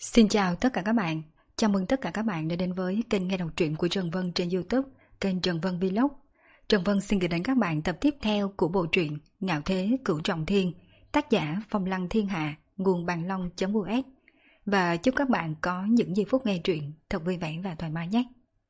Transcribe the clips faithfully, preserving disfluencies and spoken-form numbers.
Xin chào tất cả các bạn, chào mừng tất cả các bạn đã đến với kênh nghe đọc truyện của Trần Vân trên YouTube, kênh Trần Vân Vlog. Trần Vân xin gửi đến các bạn tập tiếp theo của bộ truyện Ngạo Thế Cửu Trọng Thiên, tác giả Phong Lăng Thiên Hạ, nguồn bàn long.us. Và chúc các bạn có những giây phút nghe truyện thật vui vẻ và thoải mái nhé.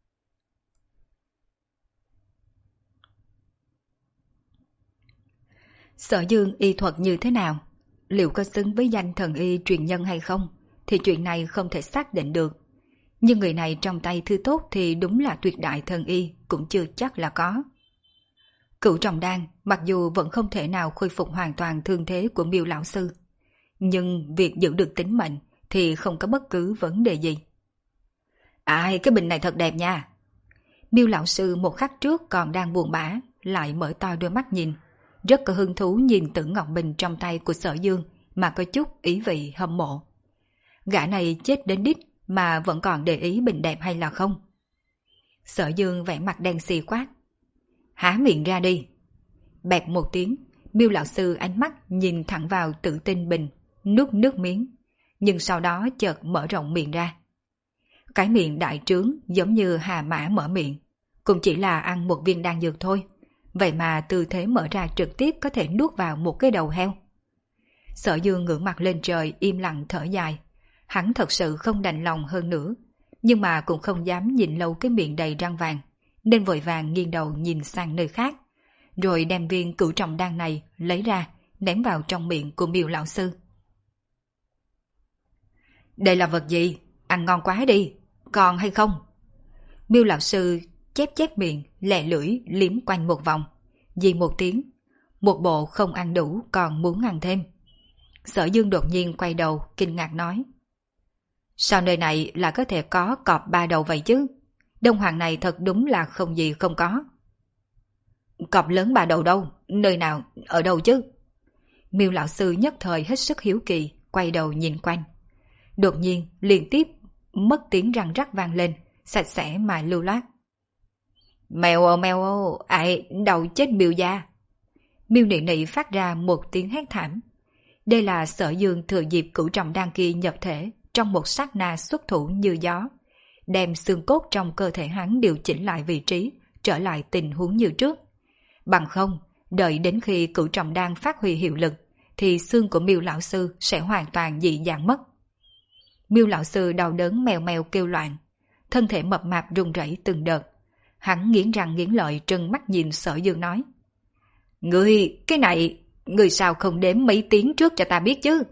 Sở Dương y thuật như thế nào? Liệu có xứng với danh thần y truyền nhân hay không? Thì chuyện này không thể xác định được. Nhưng người này trong tay thứ tốt thì đúng là tuyệt đại thần y, cũng chưa chắc là có. Cửu Trọng Đan mặc dù vẫn không thể nào khôi phục hoàn toàn thương thế của Miêu lão sư, nhưng việc giữ được tính mệnh thì không có bất cứ vấn đề gì. Ai, cái bình này thật đẹp nha. Miêu lão sư một khắc trước còn đang buồn bã, lại mở to đôi mắt nhìn, rất có hứng thú nhìn Tử Ngọc Bình trong tay của Sở Dương mà có chút ý vị hâm mộ. Gã này chết đến đít mà vẫn còn để ý bình đẹp hay là không? Sở Dương vẻ mặt đen xì quát. Há miệng ra đi. Bẹp một tiếng, Miêu lão sư ánh mắt nhìn thẳng vào Tử Tinh bình, nuốt nước miếng, nhưng sau đó chợt mở rộng miệng ra. Cái miệng đại trướng giống như hà mã mở miệng, cũng chỉ là ăn một viên đan dược thôi, vậy mà tư thế mở ra trực tiếp có thể nuốt vào một cái đầu heo. Sở Dương ngửa mặt lên trời im lặng thở dài. Hắn thật sự không đành lòng hơn nữa, nhưng mà cũng không dám nhìn lâu cái miệng đầy răng vàng, nên vội vàng nghiêng đầu nhìn sang nơi khác, rồi đem viên Cửu Trọng Đan này lấy ra, ném vào trong miệng của Miêu lão sư. Đây là vật gì? Ăn ngon quá đi, còn hay không? Miêu lão sư chép chép miệng, lẹ lưỡi liếm quanh một vòng, dì một tiếng, một bộ không ăn đủ còn muốn ăn thêm. Sở Dương đột nhiên quay đầu kinh ngạc nói. Sao nơi này là có thể có cọp ba đầu vậy chứ? Đông Hoàng này thật đúng là không gì không có. Cọp lớn ba đầu đâu? Nơi nào? Ở đâu chứ? Miêu lão sư nhất thời hết sức hiếu kỳ, quay đầu nhìn quanh. Đột nhiên liên tiếp mất tiếng răng rắc vang lên, sạch sẽ mà lưu loát. Mèo ồ mèo ồ, ai đầu chết Miêu gia. Miêu nị nị phát ra một tiếng hét thảm. Đây là Sở Dương thừa dịp Cửu Trọng Đan kia nhập thể, trong một sát na xuất thủ như gió, đem xương cốt trong cơ thể hắn điều chỉnh lại vị trí, trở lại tình huống như trước. Bằng không, đợi đến khi Cửu Trọng Đan phát huy hiệu lực, thì xương của Miêu lão sư sẽ hoàn toàn dị dạng mất. Miêu lão sư đau đớn mèo mèo kêu loạn, thân thể mập mạp run rẩy từng đợt. Hắn nghiến răng nghiến lợi trừng mắt nhìn Sở Dương nói. Ngươi, cái này, ngươi sao không đếm mấy tiếng trước cho ta biết chứ?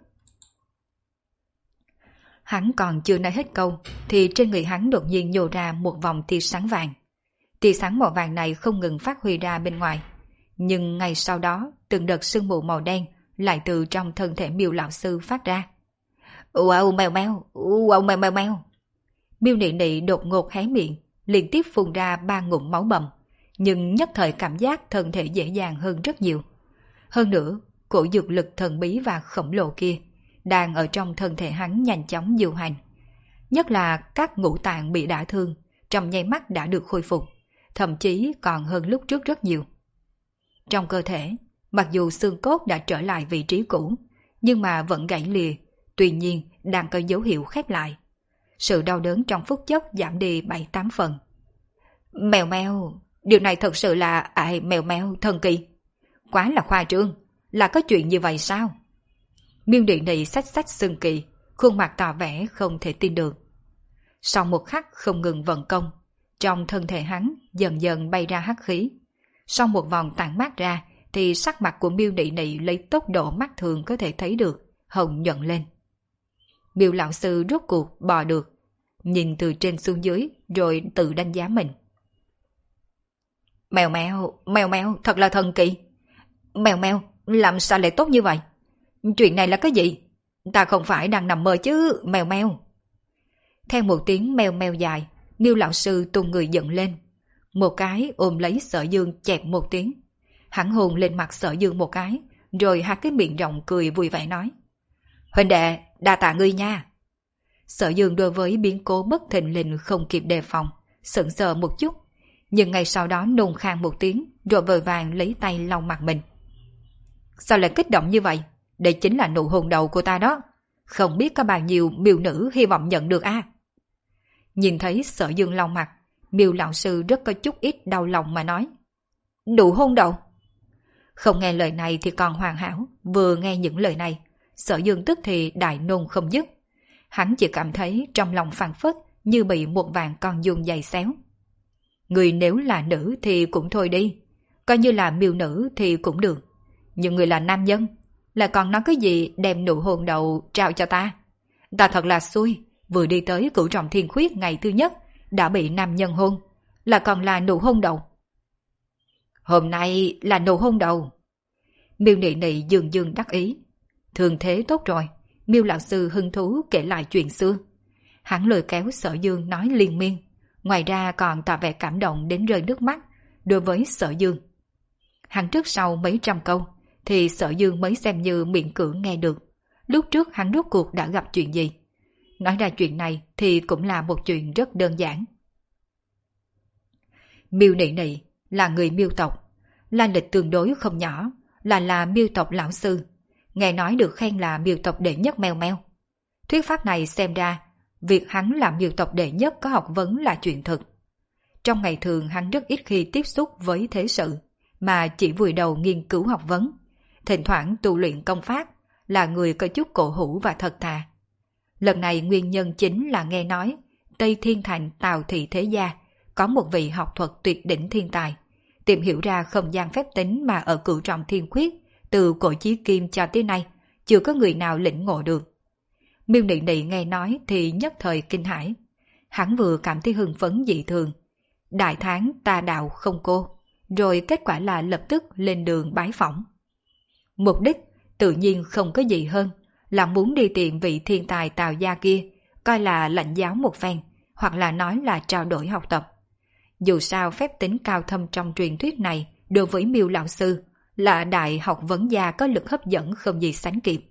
Hắn còn chưa nói hết câu, thì trên người hắn đột nhiên nhô ra một vòng tia sáng vàng. Tia sáng màu vàng này không ngừng phát huy ra bên ngoài, nhưng ngay sau đó, từng đợt sương mù màu đen lại từ trong thân thể Miêu lão sư phát ra. Wow mèo mèo, wow mèo mèo mèo. Miêu nị nị đột ngột hé miệng, liên tiếp phun ra ba ngụm máu bầm, nhưng nhất thời cảm giác thân thể dễ dàng hơn rất nhiều. Hơn nữa, cổ dược lực thần bí và khổng lồ kia đang ở trong thân thể hắn nhanh chóng điều hành. Nhất là các ngũ tạng bị đả thương, trong nháy mắt đã được khôi phục, thậm chí còn hơn lúc trước rất nhiều. Trong cơ thể, mặc dù xương cốt đã trở lại vị trí cũ, nhưng mà vẫn gãy lìa, tuy nhiên đang có dấu hiệu khép lại. Sự đau đớn trong phút chốc giảm đi bảy tám phần. Mèo mèo, điều này thật sự là ai mèo mèo thần kỳ. Quá là khoa trương, là có chuyện như vậy sao? Miêu nị nị xách xách xương kỳ, khuôn mặt tỏ vẻ không thể tin được. Sau một khắc không ngừng vận công, trong thân thể hắn dần dần bay ra hắc khí. Sau một vòng tản mát ra, thì sắc mặt của Miêu nị nị lấy tốc độ mắt thường có thể thấy được, hồng nhuận lên. Miêu lão sư rốt cuộc bò được, nhìn từ trên xuống dưới rồi tự đánh giá mình. Mèo mèo, mèo mèo, thật là thần kỳ. Mèo mèo, làm sao lại tốt như vậy? Chuyện này là cái gì? Ta không phải đang nằm mơ chứ, mèo mèo. Theo một tiếng mèo mèo dài, Miêu lão sư tung người dựng lên, một cái ôm lấy Sở Dương chẹp một tiếng. Hắn hôn lên mặt Sở Dương một cái, rồi hai cái miệng rộng cười vui vẻ nói. Huynh đệ, đa tạ ngươi nha. Sở Dương đối với biến cố bất thình lình không kịp đề phòng, sững sờ một chút, nhưng ngay sau đó nôn khan một tiếng, rồi vội vàng lấy tay lau mặt mình. Sao lại kích động như vậy? Đây chính là nụ hôn đầu của ta đó. Không biết có bao nhiêu miêu nữ hy vọng nhận được a à? Nhìn thấy Sở Dương lau mặt, Miêu lão sư rất có chút ít đau lòng mà nói. Nụ hôn đầu. Không nghe lời này thì còn hoàn hảo, vừa nghe những lời này, Sở Dương tức thì đại nôn không dứt. Hắn chỉ cảm thấy trong lòng phảng phất như bị một vạn con giun giày xéo. Người nếu là nữ thì cũng thôi đi, coi như là miêu nữ thì cũng được. Nhưng người là nam nhân, là còn nói cái gì đem nụ hôn đầu trao cho ta. Ta thật là xui, vừa đi tới Cửu Trọng Thiên Khuyết ngày thứ nhất đã bị nam nhân hôn, là còn là nụ hôn đầu. Hôm nay là nụ hôn đầu. Miêu Nị Nị dường dường đắc ý. Thường thế tốt rồi, Miêu lão sư hứng thú kể lại chuyện xưa. Hắn lôi kéo Sở Dương nói liên miên, ngoài ra còn tỏ vẻ cảm động đến rơi nước mắt đối với Sở Dương. Hắn trước sau mấy trăm câu thì Sở Dương mới xem như miệng cưỡng nghe được. Lúc trước hắn rốt cuộc đã gặp chuyện gì? Nói ra chuyện này thì cũng là một chuyện rất đơn giản. Miêu Nị Nị là người Miêu tộc, lai lịch tương đối không nhỏ, là là Miêu tộc lão sư, nghe nói được khen là Miêu tộc đệ nhất meo meo. Thuyết pháp này xem ra, việc hắn là Miêu tộc đệ nhất có học vấn là chuyện thực. Trong ngày thường hắn rất ít khi tiếp xúc với thế sự, mà chỉ vùi đầu nghiên cứu học vấn, thỉnh thoảng tu luyện công pháp, là người có chút cổ hủ và thật thà. Lần này nguyên nhân chính là nghe nói Tây Thiên Thành Tào Thị Thế Gia có một vị học thuật tuyệt đỉnh thiên tài, tìm hiểu ra không gian phép tính mà ở Cửu Trọng Thiên Khuyết từ cổ chí kim cho tới nay chưa có người nào lĩnh ngộ được. Miêu Nị Nị nghe nói thì nhất thời kinh hãi. Hắn vừa cảm thấy hưng phấn dị thường. Đại tháng ta đạo không cô, rồi kết quả là lập tức lên đường bái phỏng. Mục đích tự nhiên không có gì hơn là muốn đi tìm vị thiên tài Tào gia kia, coi là lãnh giáo một phen, hoặc là nói là trao đổi học tập. Dù sao phép tính cao thâm trong truyền thuyết này đối với Miêu lão sư là đại học vấn gia có lực hấp dẫn không gì sánh kịp.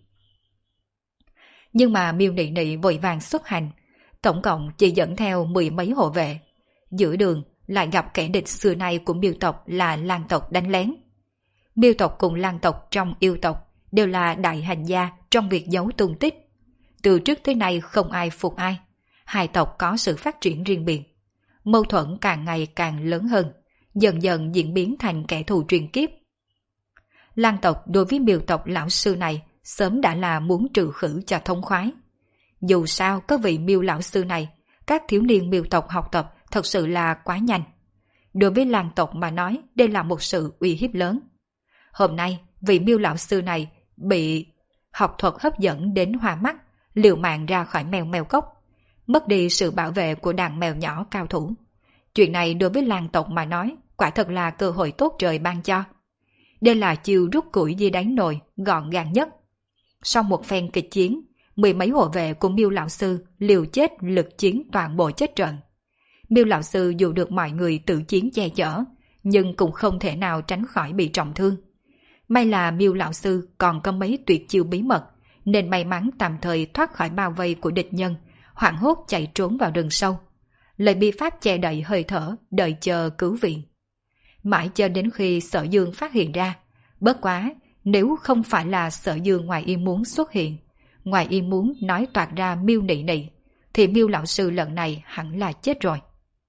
Nhưng mà Miêu Nị Nị vội vàng xuất hành, tổng cộng chỉ dẫn theo mười mấy hộ vệ. Giữa đường lại gặp kẻ địch xưa nay của Miêu tộc là Lang tộc đánh lén. Miêu tộc cùng Lang tộc trong yêu tộc đều là đại hành gia trong việc giấu tung tích. Từ trước tới nay không ai phục ai, hai tộc có sự phát triển riêng biệt. Mâu thuẫn càng ngày càng lớn hơn, dần dần diễn biến thành kẻ thù truyền kiếp. Lang tộc đối với Miêu tộc lão sư này sớm đã là muốn trừ khử cho thông khoái. Dù sao có vị Miêu lão sư này, các thiếu niên Miêu tộc học tập thật sự là quá nhanh. Đối với Lang tộc mà nói, đây là một sự uy hiếp lớn. Hôm nay, vị Miêu lão sư này bị học thuật hấp dẫn đến hoa mắt, liều mạng ra khỏi mèo mèo cốc, mất đi sự bảo vệ của đàn mèo nhỏ cao thủ. Chuyện này đối với Lang tộc mà nói, quả thật là cơ hội tốt trời ban cho. Đây là chiêu rút củi dưới đáy nồi, gọn gàng nhất. Sau một phen kịch chiến, mười mấy hộ vệ của Miêu lão sư liều chết lực chiến toàn bộ chết trận. Miêu lão sư dù được mọi người tự chiến che chở, nhưng cũng không thể nào tránh khỏi bị trọng thương. May là Miêu lão sư còn có mấy tuyệt chiêu bí mật, nên may mắn tạm thời thoát khỏi bao vây của địch nhân, hoảng hốt chạy trốn vào rừng sâu. Lời bi pháp che đậy hơi thở, đợi chờ cứu viện. Mãi cho đến khi Sở Dương phát hiện ra, bất quá, nếu không phải là Sở Dương ngoài ý muốn xuất hiện, ngoài ý muốn nói toạc ra Miêu Nị Nị, thì Miêu lão sư lần này hẳn là chết rồi.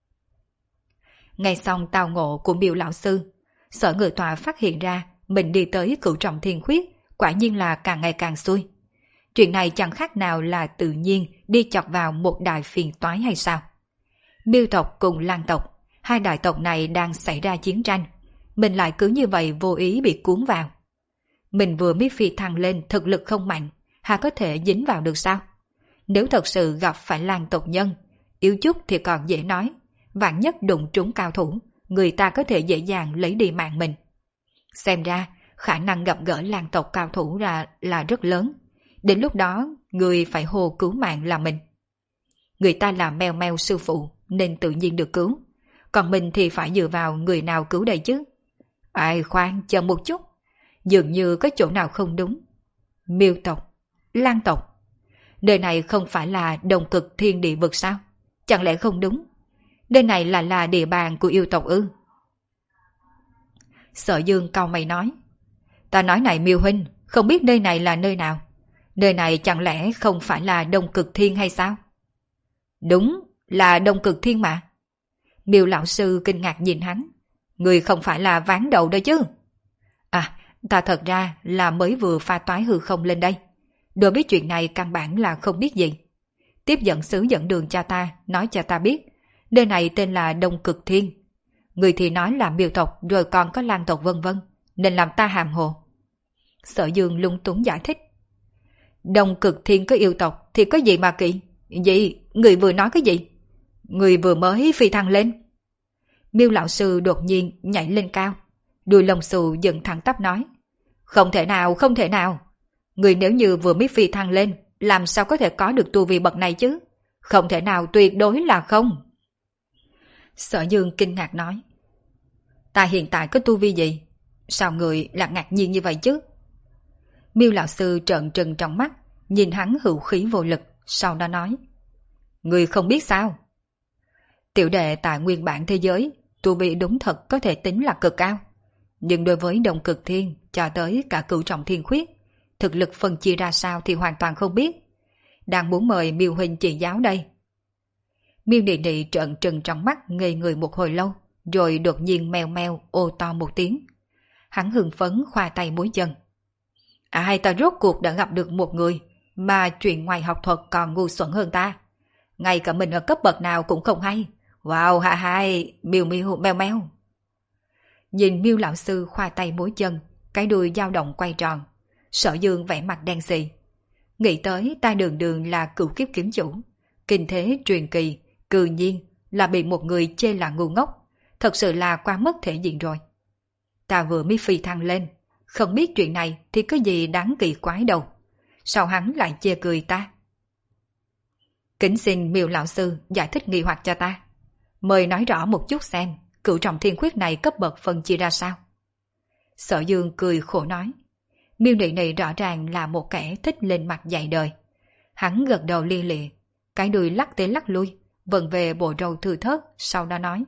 Ngay xong tao ngộ của Miêu lão sư, Sở Ngự Tọa phát hiện ra mình đi tới Cửu Trọng Thiên Khuyết, quả nhiên là càng ngày càng xui. Chuyện này chẳng khác nào là tự nhiên đi chọc vào một đại phiền toái hay sao? Miêu tộc cùng Lang tộc, hai đại tộc này đang xảy ra chiến tranh, mình lại cứ như vậy vô ý bị cuốn vào. Mình vừa mới phi thăng lên thực lực không mạnh, hà có thể dính vào được sao? Nếu thật sự gặp phải Lang tộc nhân, yếu chút thì còn dễ nói, vạn nhất đụng trúng cao thủ, người ta có thể dễ dàng lấy đi mạng mình. Xem ra, khả năng gặp gỡ Lang tộc cao thủ ra là rất lớn. Đến lúc đó, người phải hô cứu mạng là mình. Người ta là mèo mèo sư phụ, nên tự nhiên được cứu. Còn mình thì phải dựa vào người nào cứu đây chứ? Ai khoan, chờ một chút. Dường như có chỗ nào không đúng. Miêu tộc, Lang tộc. Nơi này không phải là đồng cực thiên địa vực sao? Chẳng lẽ không đúng? Nơi này là là địa bàn của yêu tộc ư? Sở Dương cau mày nói. Ta nói này Miêu huynh, không biết nơi này là nơi nào. Nơi này chẳng lẽ không phải là Đông Cực Thiên hay sao? Đúng, là Đông Cực Thiên mà. Miêu lão sư kinh ngạc nhìn hắn. Người không phải là ván đầu đó chứ? À, ta thật ra là mới vừa pha toái hư không lên đây. Đối với chuyện này căn bản là không biết gì. Tiếp dẫn sứ dẫn đường cho ta, nói cho ta biết. Nơi này tên là Đông Cực Thiên. Người thì nói là miêu tộc rồi còn có lang tộc vân vân, nên làm ta hàm hồ. Sở Dương lung túng giải thích. Đông Cực Thiên có yêu tộc thì có gì mà kỵ? Gì? Người vừa nói cái gì? Người vừa mới phi thăng lên. Miêu lão sư đột nhiên nhảy lên cao. Đuôi lông xù dựng thẳng tắp nói. Không thể nào, không thể nào. Người nếu như vừa mới phi thăng lên, làm sao có thể có được tu vi bậc này chứ? Không thể nào, tuyệt đối là không. Sở Dương kinh ngạc nói. Ta hiện tại có tu vi gì? Sao người lại ngạc nhiên như vậy chứ? Miêu lão sư trợn trừng trong mắt, nhìn hắn hữu khí vô lực, sau đó nói. Người không biết sao? Tiểu đệ tại nguyên bản thế giới, tu vi đúng thật có thể tính là cực cao. Nhưng đối với Đông Cực Thiên, cho tới cả Cửu Trọng Thiên Khuyết, thực lực phân chia ra sao thì hoàn toàn không biết. Đang muốn mời Miêu huynh chỉ giáo đây. Miêu Nị Nị trợn trừng trong mắt ngây người một hồi lâu, rồi đột nhiên meo meo ô to một tiếng. Hắn hưng phấn khoa tay múi chân. À hay ta rốt cuộc đã gặp được một người mà chuyện ngoài học thuật còn ngu xuẩn hơn ta. Ngay cả mình ở cấp bậc nào cũng không hay. Wow, ha hai, Miêu Miêu meo meo. Nhìn Miêu lão sư khoa tay múi chân, cái đuôi dao động quay tròn. Sở Dương vẻ mặt đen xì. Nghĩ tới ta đường đường là cửu kiếp kiếm chủ, kinh thế truyền kỳ, cư nhiên là bị một người chê là ngu ngốc, thật sự là quá mất thể diện rồi. Ta vừa mới phi thăng lên, không biết chuyện này thì có gì đáng kỳ quái đâu. Sao hắn lại chê cười ta? Kính xin Miêu lão sư giải thích nghi hoặc cho ta. Mời nói rõ một chút xem, Cửu Trọng Thiên Khuyết này cấp bậc phân chia ra sao? Sở Dương cười khổ nói. Miêu Nị Nị rõ ràng là một kẻ thích lên mặt dạy đời. Hắn gật đầu lia lịa, cái đuôi lắc tới lắc lui, vần về bộ râu thư thớt, sau đó nói.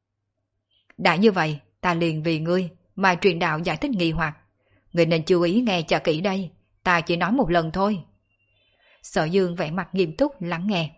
Đã như vậy, ta liền vì ngươi mà truyền đạo giải thích nghi hoặc. Ngươi nên chú ý nghe cho kỹ đây, ta chỉ nói một lần thôi. Sở Dương vẻ mặt nghiêm túc lắng nghe.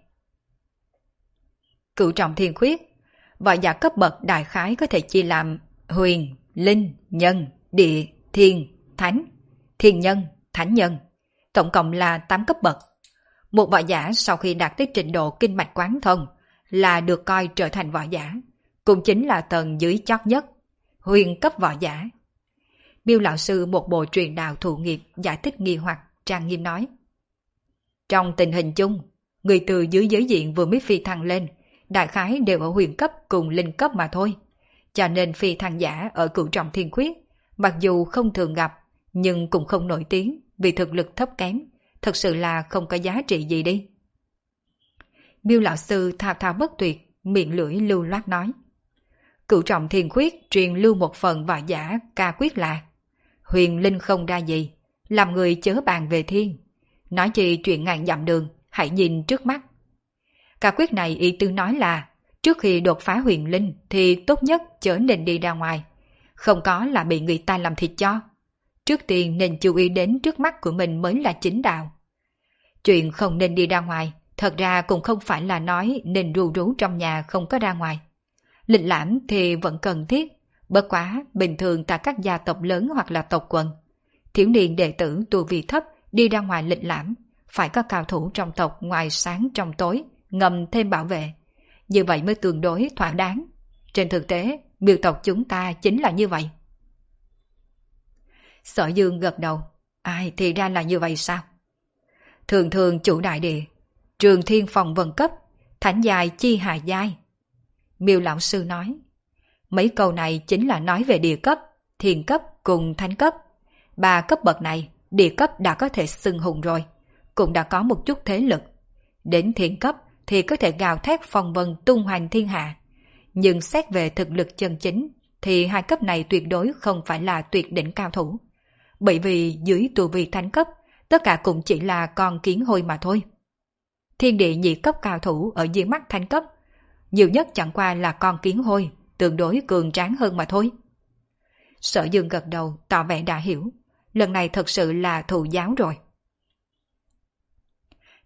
Cửu Trọng Thiên Khuyết, võ giả cấp bậc đại khái có thể chia làm huyền, linh, nhân, địa, thiên, thánh, thiên nhân, thánh nhân. Tổng cộng là tám cấp bậc. Một võ giả sau khi đạt tới trình độ kinh mạch quán thông là được coi trở thành võ giả, cũng chính là tầng dưới chót nhất, huyền cấp võ giả. Miêu lão sư một bộ truyền đạo thụ nghiệp giải thích nghi hoặc, trang nghiêm nói. Trong tình hình chung, người từ dưới giới diện vừa mới phi thăng lên, đại khái đều ở huyền cấp cùng linh cấp mà thôi. Cho nên phi thăng giả ở Cửu Trọng Thiên Khuyết, mặc dù không thường gặp, nhưng cũng không nổi tiếng vì thực lực thấp kém, thật sự là không có giá trị gì đi. Miêu lão sư thao thao bất tuyệt, miệng lưỡi lưu loát nói. Cửu Trọng Thiên Khuyết truyền lưu một phần võ giả ca quyết là huyền linh không ra gì, làm người chớ bàn về thiên. Nói chi chuyện ngàn dặm đường, hãy nhìn trước mắt. Ca quyết này ý tư nói là trước khi đột phá huyền linh thì tốt nhất chớ nên đi ra ngoài, không có là bị người ta làm thịt cho. Trước tiên nên chú ý đến trước mắt của mình mới là chính đạo. Chuyện không nên đi ra ngoài, thật ra cũng không phải là nói nên ru rú trong nhà không có ra ngoài. Lịch lãm thì vẫn cần thiết, bất quá bình thường tại các gia tộc lớn hoặc là tộc quần. Thiếu niên đệ tử tu vi thấp đi ra ngoài lịch lãm, phải có cao thủ trong tộc ngoài sáng trong tối, ngầm thêm bảo vệ. Như vậy mới tương đối thỏa đáng. Trên thực tế, miêu tộc chúng ta chính là như vậy. Sở Dương gật đầu. Ai thì ra là như vậy sao? Thường thường chủ đại địa, trường thiên phòng vân cấp, thánh dài chi hà giai. Miêu lão sư nói. Mấy câu này chính là nói về địa cấp, thiên cấp cùng thánh cấp. Ba cấp bậc này, địa cấp đã có thể xưng hùng rồi, cũng đã có một chút thế lực. Đến thiên cấp thì có thể gào thét phong vân tung hoành thiên hạ. Nhưng xét về thực lực chân chính thì hai cấp này tuyệt đối không phải là tuyệt đỉnh cao thủ. Bởi vì dưới tu vi thánh cấp, tất cả cũng chỉ là con kiến hôi mà thôi. Thiên địa nhị cấp cao thủ ở dưới mắt thánh cấp, nhiều nhất chẳng qua là con kiến hôi, tương đối cường tráng hơn mà thôi. Sở Dương gật đầu tỏ vẻ đã hiểu, lần này thật sự là thụ giáo rồi.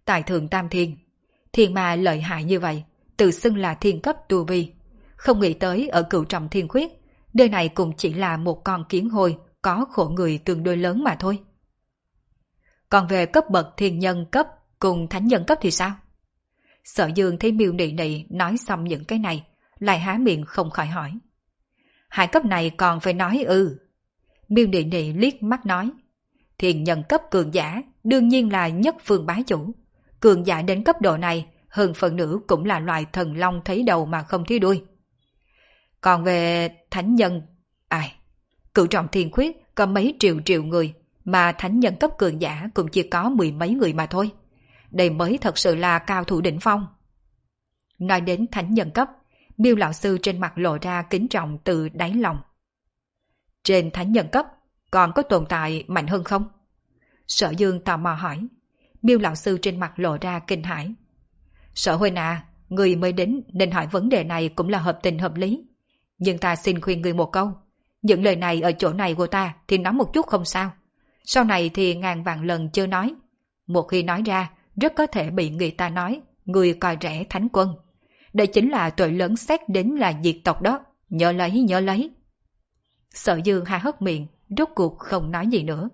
tại thượng tam thiên. Thiên ma lợi hại như vậy, tự xưng là thiên cấp tu vi. Không nghĩ tới ở cửu trọng thiên khuyết, nơi này cũng chỉ là một con kiến hôi có khổ người tương đối lớn mà thôi. Còn về cấp bậc thiên nhân cấp cùng thánh nhân cấp thì sao? Sở Dương thấy Miêu Nị Nị nói xong những cái này, lại há miệng không khỏi hỏi. Hai cấp này còn phải nói ư? Miêu Nị Nị liếc mắt nói. Thiên nhân cấp cường giả đương nhiên là nhất phương bá chủ. Cường giả đến cấp độ này, hơn phần nữa cũng là loài thần long thấy đầu mà không thấy đuôi. Còn về thánh nhân, ai, cửu trọng thiên khuyết có mấy triệu triệu người, mà thánh nhân cấp cường giả cũng chỉ có mười mấy người mà thôi. Đây mới thật sự là cao thủ đỉnh phong. Nói đến thánh nhân cấp, Miêu lão sư trên mặt lộ ra kính trọng từ đáy lòng. Trên thánh nhân cấp, còn có tồn tại mạnh hơn không? Sở Dương tò mò hỏi. Miêu lão sư trên mặt lộ ra kinh hãi. Sở huynh à, người mới đến nên hỏi vấn đề này cũng là hợp tình hợp lý. Nhưng ta xin khuyên người một câu. Những lời này ở chỗ này của ta thì nói một chút không sao. Sau này thì ngàn vạn lần chưa nói. Một khi nói ra, rất có thể bị người ta nói người coi rẻ thánh quân. Đây chính là tội lớn xét đến là diệt tộc đó. Nhớ lấy, nhớ lấy. Sở Dương ha hất miệng, rốt cuộc không nói gì nữa.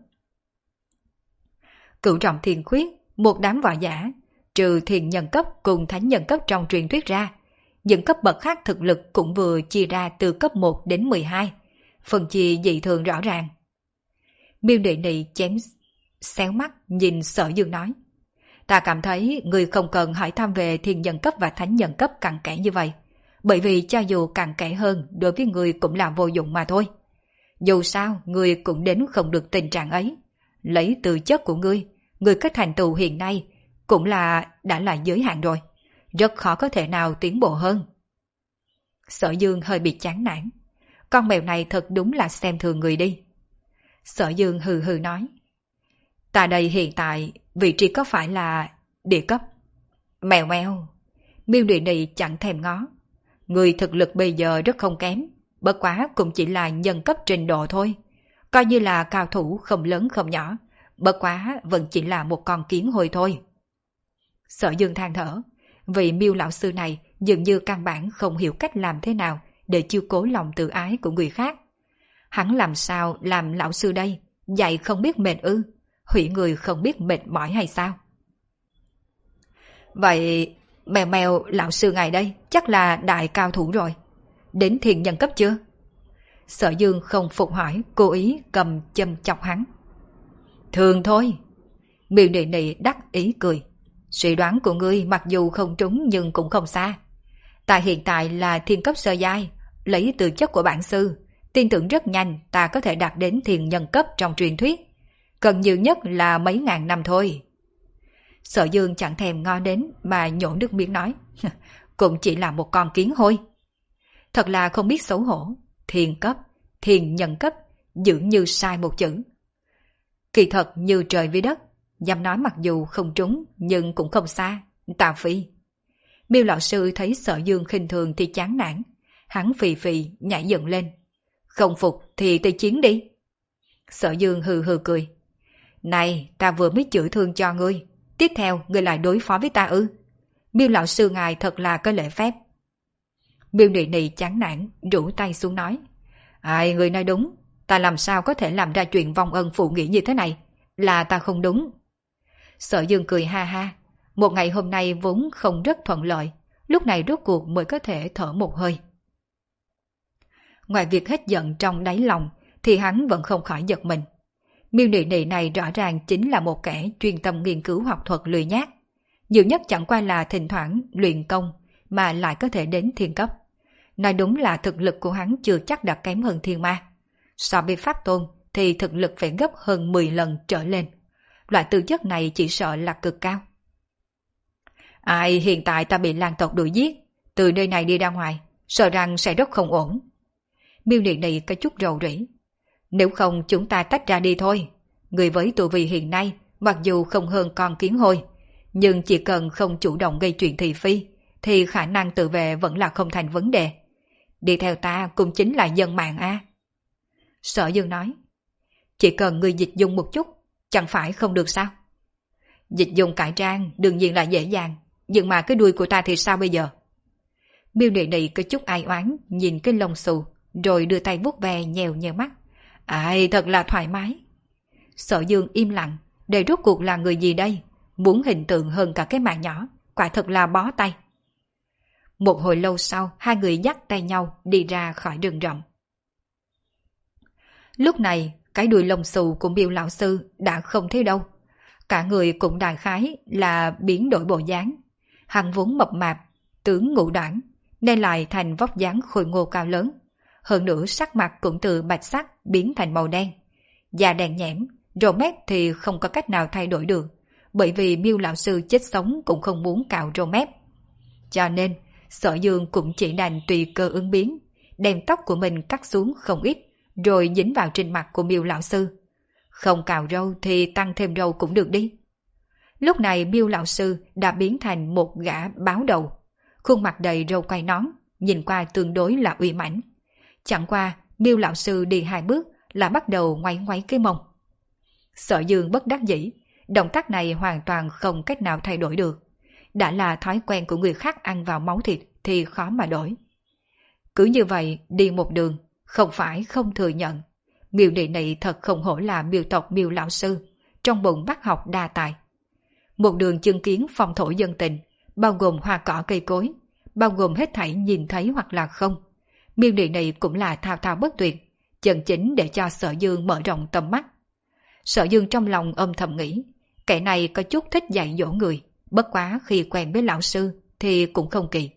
Cửu trọng thiên khuyết, một đám võ giả, trừ thiên nhân cấp cùng thánh nhân cấp trong truyền thuyết ra, những cấp bậc khác thực lực cũng vừa chia ra từ cấp một đến mười hai, phần chia dị thường rõ ràng. Miêu Nị Nị chém xéo mắt nhìn Sở Dương nói. Ta cảm thấy người không cần hỏi thăm về thiên nhân cấp và thánh nhân cấp cặn kẽ như vậy, bởi vì cho dù cặn kẽ hơn đối với người cũng là vô dụng mà thôi. Dù sao, người cũng đến không được tình trạng ấy. Lấy tư chất của ngươi, người có thành tựu hiện nay cũng là đã là giới hạn rồi. Rất khó có thể nào tiến bộ hơn. Sở Dương hơi bị chán nản. Con mèo này thật đúng là xem thường người đi. Sở Dương hừ hừ nói. Ta đây hiện tại vị trí có phải là địa cấp? Mèo mèo. Miêu Nị Nị chẳng thèm ngó. Người thực lực bây giờ rất không kém. Bất quá cũng chỉ là nhân cấp trình độ thôi. Coi như là cao thủ không lớn không nhỏ. Bất quá vẫn chỉ là một con kiến hôi thôi. Sở Dương than thở. Vị Miêu lão sư này dường như căn bản không hiểu cách làm thế nào để chiêu cố lòng tự ái của người khác. Hắn làm sao làm lão sư đây? Dạy không biết mệt ư? Hủy người không biết mệt mỏi hay sao? Vậy mèo mèo lão sư ngài đây chắc là đại cao thủ rồi. Đến thiên nhân cấp chưa? Sở Dương không phục hỏi, cố ý cầm châm chọc hắn. Thường thôi. Miêu Nị Nị đắc ý cười. Suy đoán của ngươi mặc dù không trúng nhưng cũng không xa. Ta hiện tại là thiên cấp sơ giai, lấy tư chất của bản sư, tin tưởng rất nhanh ta có thể đạt đến thiên nhân cấp trong truyền thuyết. Cần nhiều nhất là mấy ngàn năm thôi. Sở Dương chẳng thèm ngó đến mà nhổ nước miếng nói. Cũng chỉ là một con kiến hôi. Thật là không biết xấu hổ. Thiên cấp, thiên nhân cấp, dường như sai một chữ. Kỳ thật như trời với đất, dám nói mặc dù không trúng nhưng cũng không xa. Tà phi. Miêu lão sư thấy Sở Dương khinh thường thì chán nản. Hắn phì phì nhảy dựng lên. Không phục thì tới chiến đi. Sở Dương hừ hừ cười. Này, ta vừa mới chửi thương cho ngươi. Tiếp theo ngươi lại đối phó với ta ư? Miêu lão sư ngài thật là có lễ phép. Miêu Nị Nị chán nản, rủ tay xuống nói. Ai, người nói đúng. Ta làm sao có thể làm ra chuyện vong ân phụ nghĩa như thế này? Là ta không đúng. Sở Dương cười ha ha. Một ngày hôm nay vốn không rất thuận lợi. Lúc này rốt cuộc mới có thể thở một hơi. Ngoài việc hết giận trong đáy lòng, thì hắn vẫn không khỏi giật mình. Miêu Nị Nị này rõ ràng chính là một kẻ chuyên tâm nghiên cứu học thuật lười nhác. Nhiều nhất chẳng qua là thỉnh thoảng luyện công mà lại có thể đến thiên cấp. Nói đúng là thực lực của hắn chưa chắc đã kém hơn thiên ma. So với pháp tôn thì thực lực phải gấp hơn mười lần trở lên. Loại tư chất này chỉ sợ là cực cao. Ai, hiện tại ta bị lang tộc đuổi giết. Từ nơi này đi ra ngoài, sợ rằng sẽ rất không ổn. Miêu Nị Nị có chút rầu rĩ. Nếu không chúng ta tách ra đi thôi. Người với tu vi hiện nay, mặc dù không hơn con kiến hôi, nhưng chỉ cần không chủ động gây chuyện thị phi, thì khả năng tự vệ vẫn là không thành vấn đề. Đi theo ta cũng chính là dân mạng a. Sở Dương nói. Chỉ cần người dịch dung một chút, chẳng phải không được sao? Dịch dùng cải trang đương nhiên là dễ dàng, nhưng mà cái đuôi của ta thì sao bây giờ? Miêu Nị Nị có chút ai oán nhìn cái lông xù, rồi đưa tay vuốt ve nhèo nhèo mắt. Ai, thật là thoải mái. Sở Dương im lặng, đây rốt cuộc là người gì đây? Muốn hình tượng hơn cả cái mạng nhỏ, quả thật là bó tay. Một hồi lâu sau, hai người dắt tay nhau đi ra khỏi rừng rậm. Lúc này, cái đuôi lông xù của Miêu lão sư đã không thấy đâu. Cả người cũng đại khái là biến đổi bộ dáng. Hắn vốn mập mạp, tướng ngũ đoản, nên lại thành vóc dáng khôi ngô cao lớn. Hơn nữa sắc mặt cũng từ bạch sắc biến thành màu đen. Da đen nhẽm, râu mép thì không có cách nào thay đổi được, bởi vì Miêu lão sư chết sống cũng không muốn cạo râu mép. Cho nên, Sở Dương cũng chỉ đành tùy cơ ứng biến, đem tóc của mình cắt xuống không ít, rồi dính vào trên mặt của Miêu lão sư. Không cạo râu thì tăng thêm râu cũng được đi. Lúc này Miêu lão sư đã biến thành một gã báo đầu, khuôn mặt đầy râu quai nón, nhìn qua tương đối là uy mãnh. Chẳng qua, Miêu lão sư đi hai bước là bắt đầu ngoáy ngoáy cái mông. Sở Dương bất đắc dĩ, động tác này hoàn toàn không cách nào thay đổi được. Đã là thói quen của người khác ăn vào máu thịt thì khó mà đổi. Cứ như vậy đi một đường, không phải không thừa nhận. Miêu Nị Nị thật không hổ là Miêu tộc Miêu lão sư, trong bụng bác học đa tài. Một đường chứng kiến phong thổ dân tình, bao gồm hoa cỏ cây cối, bao gồm hết thảy nhìn thấy hoặc là không. Miêu Nị Nị cũng là thao thao bất tuyệt, chân chính để cho Sở Dương mở rộng tầm mắt. Sở Dương trong lòng âm thầm nghĩ, kẻ này có chút thích dạy dỗ người, bất quá khi quen với lão sư thì cũng không kỳ.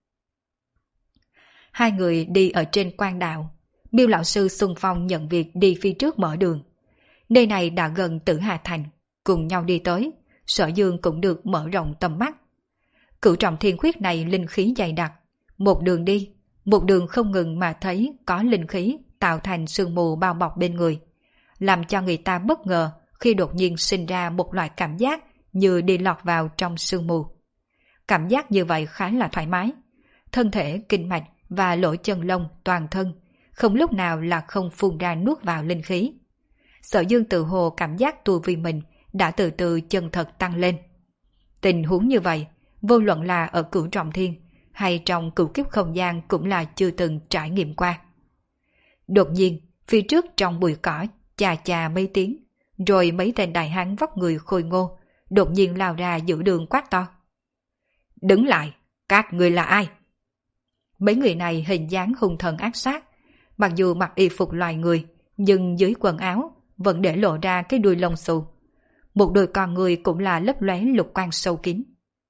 Hai người đi ở trên quan đạo, Miêu lão sư xung phong nhận việc đi phía trước mở đường. Nơi này đã gần Tử Hà Thành, cùng nhau đi tới, Sở Dương cũng được mở rộng tầm mắt. Cửu trọng thiên khuyết này linh khí dày đặc, một đường đi, một đường không ngừng mà thấy có linh khí tạo thành sương mù bao bọc bên người, làm cho người ta bất ngờ khi đột nhiên sinh ra một loại cảm giác như đi lọt vào trong sương mù. Cảm giác như vậy khá là thoải mái, thân thể, kinh mạch và lỗ chân lông toàn thân không lúc nào là không phun ra nuốt vào linh khí. Sở Dương tự hồ cảm giác tu vi mình đã từ từ chân thật tăng lên. Tình huống như vậy, vô luận là ở cửu trọng thiên hay trong cửu kiếp không gian cũng là chưa từng trải nghiệm qua. Đột nhiên, phía trước trong bụi cỏ chà chà mấy tiếng, rồi mấy tên đại hán vóc người khôi ngô đột nhiên lao ra giữa đường quát to. Đứng lại, các người là ai? Mấy người này hình dáng hung thần ác sát, mặc dù mặc y phục loài người, nhưng dưới quần áo vẫn để lộ ra cái đuôi lông xù. Một đôi con người cũng là lấp lóe lục quang sâu kín.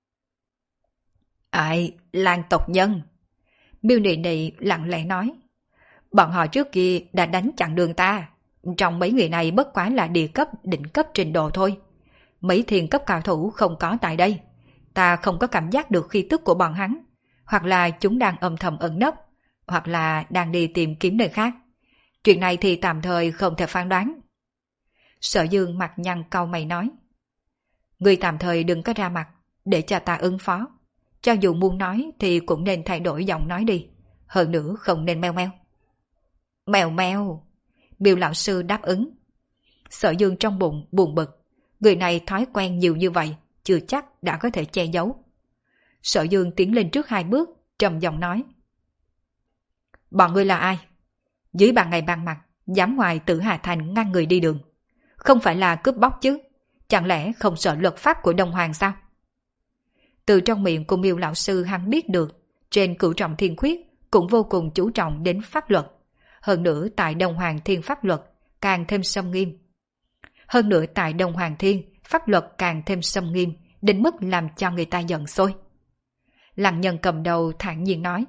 Ai, Lan tộc nhân. Miêu Nị Nị lặng lẽ nói. Bọn họ trước kia đã đánh chặn đường ta. Trong mấy người này bất quá là địa cấp, đỉnh cấp trình độ thôi. Mấy thiên cấp cao thủ không có tại đây. Ta không có cảm giác được khí tức của bọn hắn. Hoặc là chúng đang âm thầm ẩn nấp, hoặc là đang đi tìm kiếm nơi khác. Chuyện này thì tạm thời không thể phán đoán. Sở Dương mặt nhăn cau mày nói. Người tạm thời đừng có ra mặt, để cho ta ứng phó. Cho dù muốn nói thì cũng nên thay đổi giọng nói đi. Hơn nữa không nên meo meo. Mèo meo. Miêu lão sư đáp ứng. Sở Dương trong bụng buồn bực. Người này thói quen nhiều như vậy, chưa chắc đã có thể che giấu. Sở Dương tiến lên trước hai bước, trầm giọng nói. Bọn ngươi là ai? Dưới ban ngày ban mặt, dám ngoài Tử Hà Thành ngăn người đi đường. Không phải là cướp bóc chứ? Chẳng lẽ không sợ luật pháp của Đông Hoàng sao? Từ trong miệng của Miêu lão sư hắn biết được, trên cửu trọng thiên khuyết cũng vô cùng chú trọng đến pháp luật. Hơn nữa tại Đông Hoàng Thiên pháp luật càng thêm xâm nghiêm. Hơn nữa tại Đông Hoàng Thiên pháp luật càng thêm xâm nghiêm, đến mức làm cho người ta giận sôi. Lăng Nhân cầm đầu thản nhiên nói.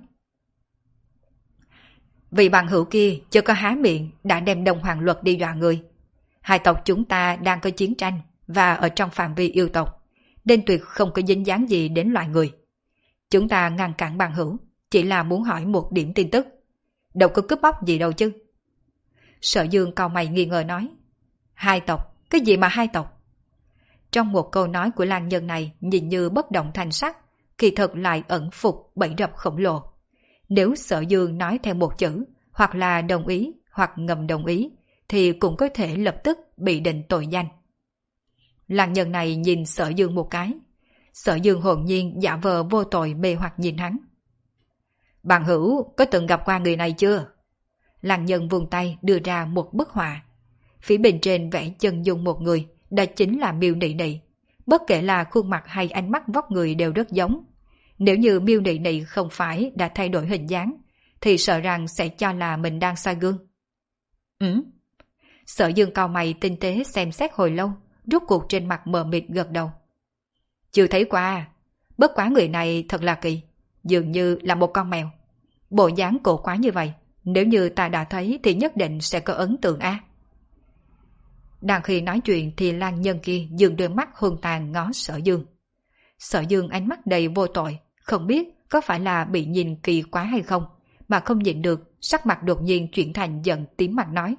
Vị bằng hữu kia chưa có há miệng đã đem Đông Hoàng luật đi dọa người. Hai tộc chúng ta đang có chiến tranh và ở trong phạm vi yêu tộc, nên tuyệt không có dính dáng gì đến loài người. Chúng ta ngăn cản bằng hữu chỉ là muốn hỏi một điểm tin tức. Đâu có cướp bóc gì đâu chứ. Sở Dương cau mày nghi ngờ nói. Hai tộc? Cái gì mà hai tộc? Trong một câu nói của Lăng Nhân này nhìn như bất động thanh sắc, kỳ thực lại ẩn phục bẫy rập khổng lồ. Nếu Sở Dương nói theo một chữ, hoặc là đồng ý, hoặc ngầm đồng ý, thì cũng có thể lập tức bị định tội danh. Làng nhân này nhìn Sở Dương một cái. Sở Dương hồn nhiên giả vờ vô tội mê hoặc nhìn hắn. Bạn hữu có từng gặp qua người này chưa? Làng nhân vùng tay đưa ra một bức họa. Phía bên trên vẽ chân dung một người, đó chính là Miêu Nị Nị. Bất kể là khuôn mặt hay ánh mắt vóc người đều rất giống. Nếu như Miêu Nị Nị không phải đã thay đổi hình dáng, thì sợ rằng sẽ cho là mình đang soi gương. Ừ. Sở Dương cau mày tinh tế xem xét hồi lâu, rút cuộc trên mặt mờ mịt gật đầu. Chưa thấy qua, bất quá người này thật là kỳ, dường như là một con mèo. Bộ dáng cổ quái như vậy, nếu như ta đã thấy thì nhất định sẽ có ấn tượng a. Đang khi nói chuyện thì lang nhân kia dường đôi mắt hung tàn ngó Sở Dương. Sở Dương ánh mắt đầy vô tội, không biết có phải là bị nhìn kỳ quá hay không, mà không nhịn được, sắc mặt đột nhiên chuyển thành giận tím mặt nói.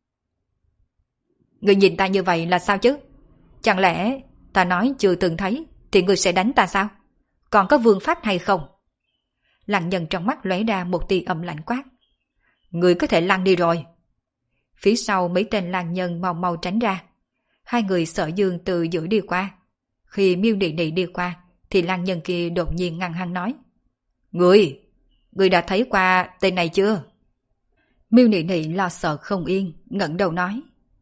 Người nhìn ta như vậy là sao chứ? Chẳng lẽ ta nói chưa từng thấy thì người sẽ đánh ta sao? Còn có vương pháp hay không? Lăng nhân trong mắt lóe ra một tia âm lạnh quát. Người có thể lăn đi rồi. Phía sau mấy tên lang nhân mau mau tránh ra. Hai người Sở Dương từ giữa đi qua. Khi Miêu Nị Nị đi qua thì lang nhân kia đột nhiên ngăn hắn nói. Người, người đã thấy qua tên này chưa? Miêu Nị Nị lo sợ không yên, ngẩng đầu nói.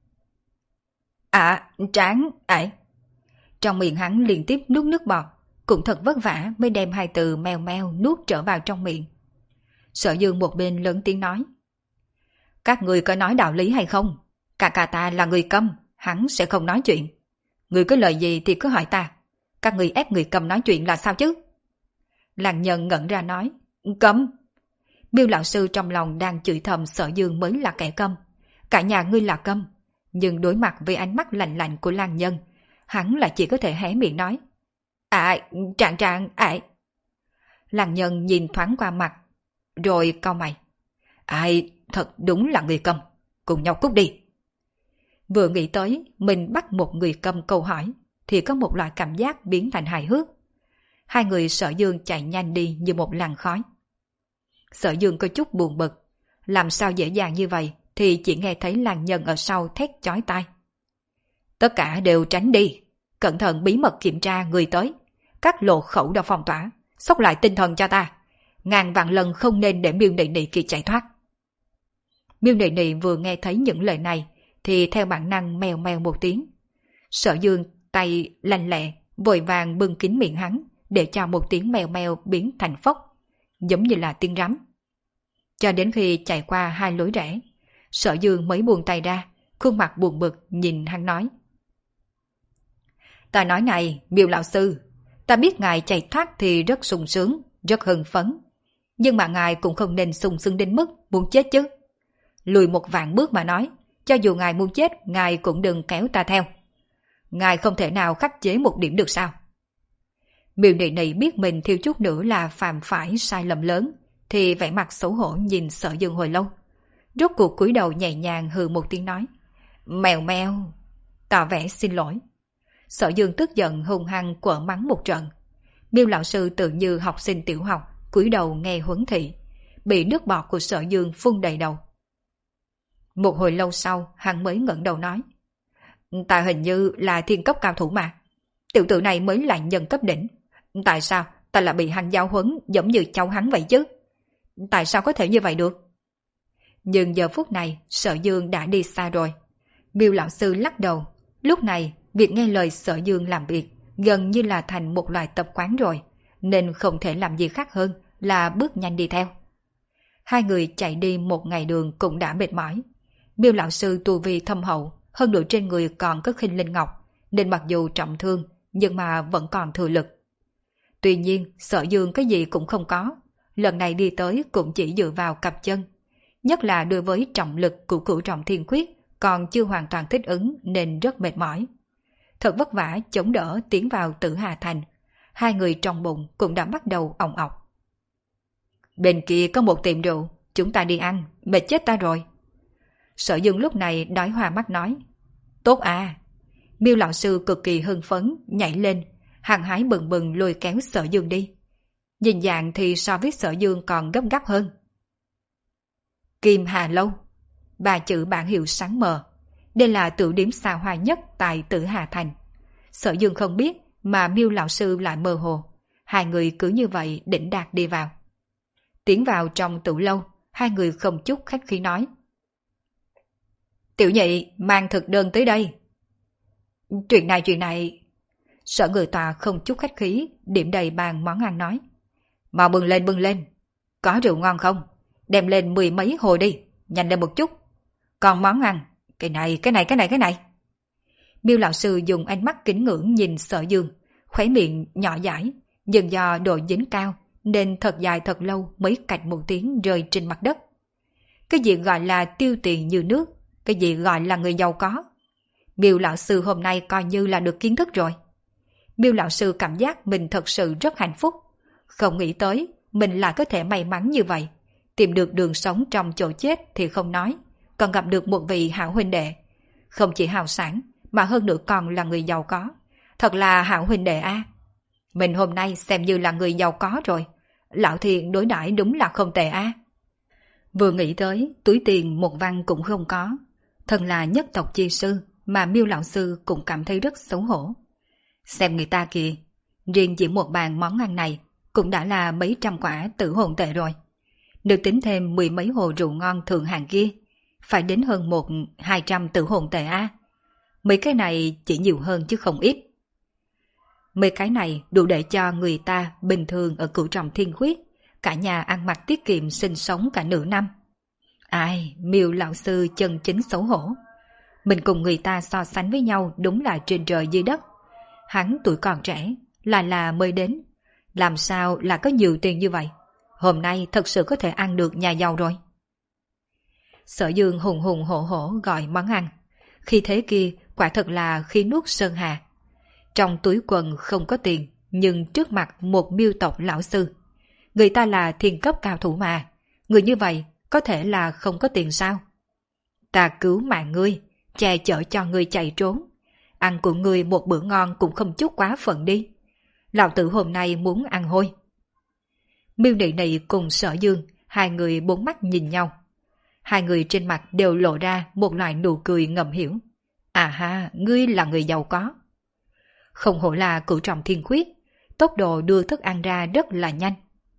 À, tráng, ải. Trong miệng hắn liên tiếp nuốt nước bọt, cũng thật vất vả mới đem hai từ mèo meo nuốt trở vào trong miệng. Sở Dương một bên lớn tiếng nói. Các người có nói đạo lý hay không? Cả cả ta là người câm, hắn sẽ không nói chuyện. Người có lời gì thì cứ hỏi ta. Các người ép người câm nói chuyện là sao chứ? Làng nhân ngẩn ra nói. Câm? Miêu lão sư trong lòng đang chửi thầm Sở Dương mới là kẻ câm. Cả nhà ngươi là câm. Nhưng đối mặt với ánh mắt lạnh lạnh của lang nhân, hắn lại chỉ có thể hé miệng nói. À, trạng trạng, ải. Lang nhân nhìn thoáng qua mặt, rồi cau mày. Ai, thật đúng là người câm, cùng nhau cút đi. Vừa nghĩ tới mình bắt một người câm câu hỏi, thì có một loại cảm giác biến thành hài hước. Hai người Sở Dương chạy nhanh đi như một làn khói. Sở Dương có chút buồn bực, làm sao dễ dàng như vậy, thì chỉ nghe thấy lang nhân ở sau thét chói tai. Tất cả đều tránh đi, cẩn thận bí mật kiểm tra người tới. Các lộ khẩu đã phong tỏa, xốc lại tinh thần cho ta. Ngàn vạn lần không nên để Miêu Nị Nị kia chạy thoát. Miêu Nị Nị vừa nghe thấy những lời này, thì theo bản năng mèo mèo một tiếng. Sở Dương tay lanh lẹ, vội vàng bưng kín miệng hắn, để cho một tiếng mèo mèo biến thành phốc, giống như là tiếng rắm. Cho đến khi chạy qua hai lối rẽ, Sở Dương mới buông tay ra, khuôn mặt buồn bực nhìn hắn nói. Ta nói này, Miêu lão sư, ta biết ngài chạy thoát thì rất sung sướng, rất hưng phấn. Nhưng mà ngài cũng không nên sung sướng đến mức muốn chết chứ. Lùi một vạn bước mà nói, cho dù ngài muốn chết, ngài cũng đừng kéo ta theo. Ngài không thể nào khắc chế một điểm được sao? Miêu Nị Nị biết mình thiếu chút nữa là phạm phải sai lầm lớn, thì vẻ mặt xấu hổ nhìn Sở Dương hồi lâu. Rốt cuộc cúi đầu nhẹ nhàng hừ một tiếng nói. Mèo mèo, tỏ vẻ xin lỗi. Sở Dương tức giận hung hăng quở mắng một trận. Miêu lão sư tự như học sinh tiểu học, cúi đầu nghe huấn thị, bị nước bọt của Sở Dương phun đầy đầu. Một hồi lâu sau, hắn mới ngẩng đầu nói. Ta hình như là thiên cấp cao thủ mà. Tiểu tử này mới là nhân cấp đỉnh. Tại sao ta lại bị hắn giáo huấn giống như cháu hắn vậy chứ? Tại sao có thể như vậy được? Nhưng giờ phút này, Sở Dương đã đi xa rồi. Miêu lão sư lắc đầu. Lúc này, việc nghe lời Sở Dương làm việc gần như là thành một loại tập quán rồi, nên không thể làm gì khác hơn là bước nhanh đi theo. Hai người chạy đi một ngày đường cũng đã mệt mỏi. Miêu lão sư tu vi thâm hậu, hơn nữa trên người còn có khinh linh ngọc, nên mặc dù trọng thương nhưng mà vẫn còn thừa lực. Tuy nhiên, Sở Dương cái gì cũng không có, lần này đi tới cũng chỉ dựa vào cặp chân. Nhất là đối với trọng lực của cửu trọng thiên khuyết còn chưa hoàn toàn thích ứng nên rất mệt mỏi. Thật vất vả chống đỡ tiến vào Tử Hà Thành, hai người trong bụng cũng đã bắt đầu òng ọc. Bên kia có một tiệm rượu, chúng ta đi ăn, mệt chết ta rồi. Sở Dương lúc này đói hoa mắt nói. Tốt à. Miêu lão sư cực kỳ hưng phấn, nhảy lên, hăng hái bừng bừng lôi kéo Sở Dương đi. Nhìn dạng thì so với Sở Dương còn gấp gáp hơn. Kim Hà Lâu, ba chữ bảng hiệu sáng mờ. Đây là tửu điểm xa hoa nhất tại Tử Hà Thành. Sở Dương không biết mà Miêu lão sư lại mơ hồ. Hai người cứ như vậy đỉnh đạt đi vào. Tiến vào trong tử lâu, hai người không chút khách khí nói. Tiểu nhị mang thực đơn tới đây. Chuyện này chuyện này... Sở Người Tòa không chút khách khí, điểm đầy bàn món ăn nói. Mau bưng lên bưng lên. Có rượu ngon không? Đem lên mười mấy hồ đi, nhanh lên một chút. Còn món ăn, cái này, cái này, cái này, cái này. Miêu lão sư dùng ánh mắt kính ngưỡng nhìn Sở Dương, khóe miệng nhỏ dãi, nhưng do độ dính cao nên thật dài thật lâu mới cạch một tiếng rơi trên mặt đất. Cái gì gọi là tiêu tiền như nước, cái gì gọi là người giàu có. Miêu lão sư hôm nay coi như là được kiến thức rồi. Miêu lão sư cảm giác mình thật sự rất hạnh phúc, không nghĩ tới mình lại có thể may mắn như vậy, tìm được đường sống trong chỗ chết thì không nói, còn gặp được một vị hảo huynh đệ, không chỉ hào sản mà hơn nữa còn là người giàu có, thật là hảo huynh đệ a. Mình hôm nay xem như là người giàu có rồi, lão thiện đối đãi đúng là không tệ a. Vừa nghĩ tới túi tiền một văn cũng không có, thân là nhất tộc chi sư mà Miêu lão sư cũng cảm thấy rất xấu hổ. Xem người ta kìa, riêng chỉ một bàn món ăn này cũng đã là mấy trăm quả tử hồn tệ rồi. Được tính thêm mười mấy hồ rượu ngon thượng hạng kia, phải đến hơn một hai trăm tử hồn tệ a. Mấy cái này chỉ nhiều hơn chứ không ít. Mấy cái này đủ để cho người ta bình thường ở Cửu Trọng Thiên Khuyết, cả nhà ăn mặc tiết kiệm sinh sống cả nửa năm. Ai, Miêu lão sư chân chính xấu hổ. Mình cùng người ta so sánh với nhau đúng là trên trời dưới đất. Hắn tuổi còn trẻ, lại là mới đến. Làm sao là có nhiều tiền như vậy? Hôm nay thật sự có thể ăn được nhà giàu rồi. Sở Dương hùng hùng hổ hổ gọi món ăn. Khi thế kia quả thật là khi nuốt sơn hà. Trong túi quần không có tiền, nhưng trước mặt một Miêu tộc lão sư. Người ta là thiên cấp cao thủ mà. Người như vậy có thể là không có tiền sao? Ta cứu mạng ngươi, che chở cho ngươi chạy trốn. Ăn của ngươi một bữa ngon cũng không chút quá phận đi. Lão tử hôm nay muốn ăn hôi. Miêu Nị Nị cùng Sở Dương, hai người bốn mắt nhìn nhau. Hai người trên mặt đều lộ ra một loại nụ cười ngầm hiểu. À ha, ngươi là người giàu có. Không hổ là Cửu Trọng Thiên Khuyết, tốc độ đưa thức ăn ra rất là nhanh.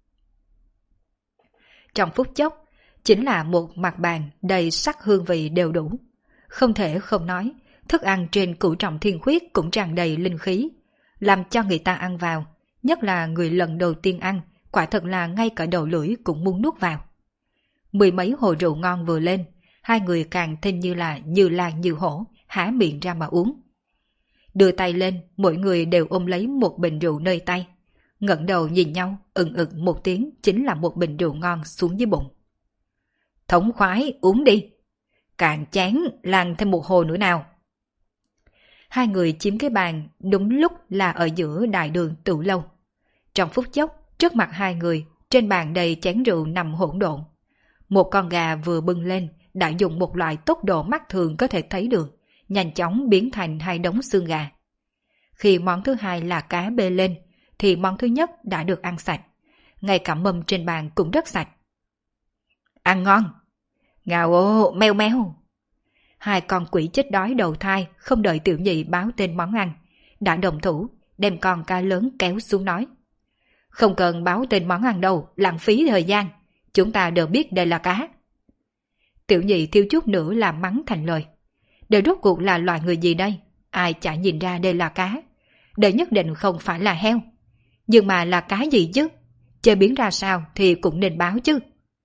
Trong phút chốc, chính là một mặt bàn đầy sắc hương vị đều đủ. Không thể không nói, thức ăn trên Cửu Trọng Thiên Khuyết cũng tràn đầy linh khí, làm cho người ta ăn vào, nhất là người lần đầu tiên ăn, quả thật là ngay cả đầu lưỡi cũng muốn nuốt vào. Mười mấy hồ rượu ngon vừa lên, hai người càng thêm như là như lan như hổ, há miệng ra mà uống. Đưa tay lên, mỗi người đều ôm lấy một bình rượu nơi tay. Ngẩng đầu nhìn nhau, ừng ực một tiếng chính là một bình rượu ngon xuống dưới bụng. Thống khoái, uống đi. Càng chán, làm thêm một hồ nữa nào. Hai người chiếm cái bàn đúng lúc là ở giữa đại đường Tử Lâu. Trong phút chốc, trước mặt hai người, trên bàn đầy chén rượu nằm hỗn độn. Một con gà vừa bưng lên đã dùng một loại tốc độ mắt thường có thể thấy được, nhanh chóng biến thành hai đống xương gà. Khi món thứ hai là cá bê lên, thì món thứ nhất đã được ăn sạch. Ngay cả mâm trên bàn cũng rất sạch. Ăn ngon! Ngào ô, meo meo! Hai con quỷ chết đói đầu thai không đợi tiểu nhị báo tên món ăn, đã đồng thủ, đem con cá lớn kéo xuống nói. Không cần báo tên món ăn đâu, lãng phí thời gian. Chúng ta đều biết đây là cá. Tiểu nhị thiếu chút nữa là mắng thành lời. Đây rốt cuộc là loài người gì đây? Ai chả nhìn ra đây là cá. Đây nhất định không phải là heo. Nhưng mà là cá gì chứ? Chế biến ra sao thì cũng nên báo chứ.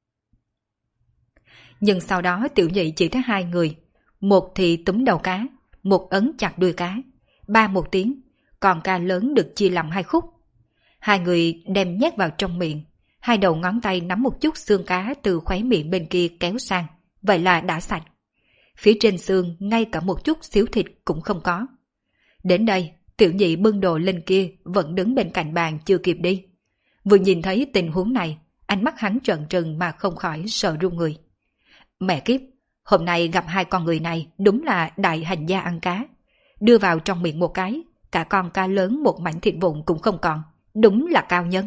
Nhưng sau đó tiểu nhị chỉ thấy hai người. Một thì túm đầu cá, một ấn chặt đuôi cá. Ba một tiếng, còn cá lớn được chia làm hai khúc. Hai người đem nhét vào trong miệng. Hai đầu ngón tay nắm một chút xương cá từ khóe miệng bên kia kéo sang. Vậy là đã sạch. Phía trên xương ngay cả một chút xíu thịt cũng không có. Đến đây, tiểu nhị bưng đồ lên kia vẫn đứng bên cạnh bàn chưa kịp đi. Vừa nhìn thấy tình huống này, ánh mắt hắn trợn trừng mà không khỏi sợ run người. Mẹ kiếp, hôm nay gặp hai con người này đúng là đại hành gia ăn cá. Đưa vào trong miệng một cái, cả con cá lớn một mảnh thịt vụn cũng không còn. Đúng là cao nhân.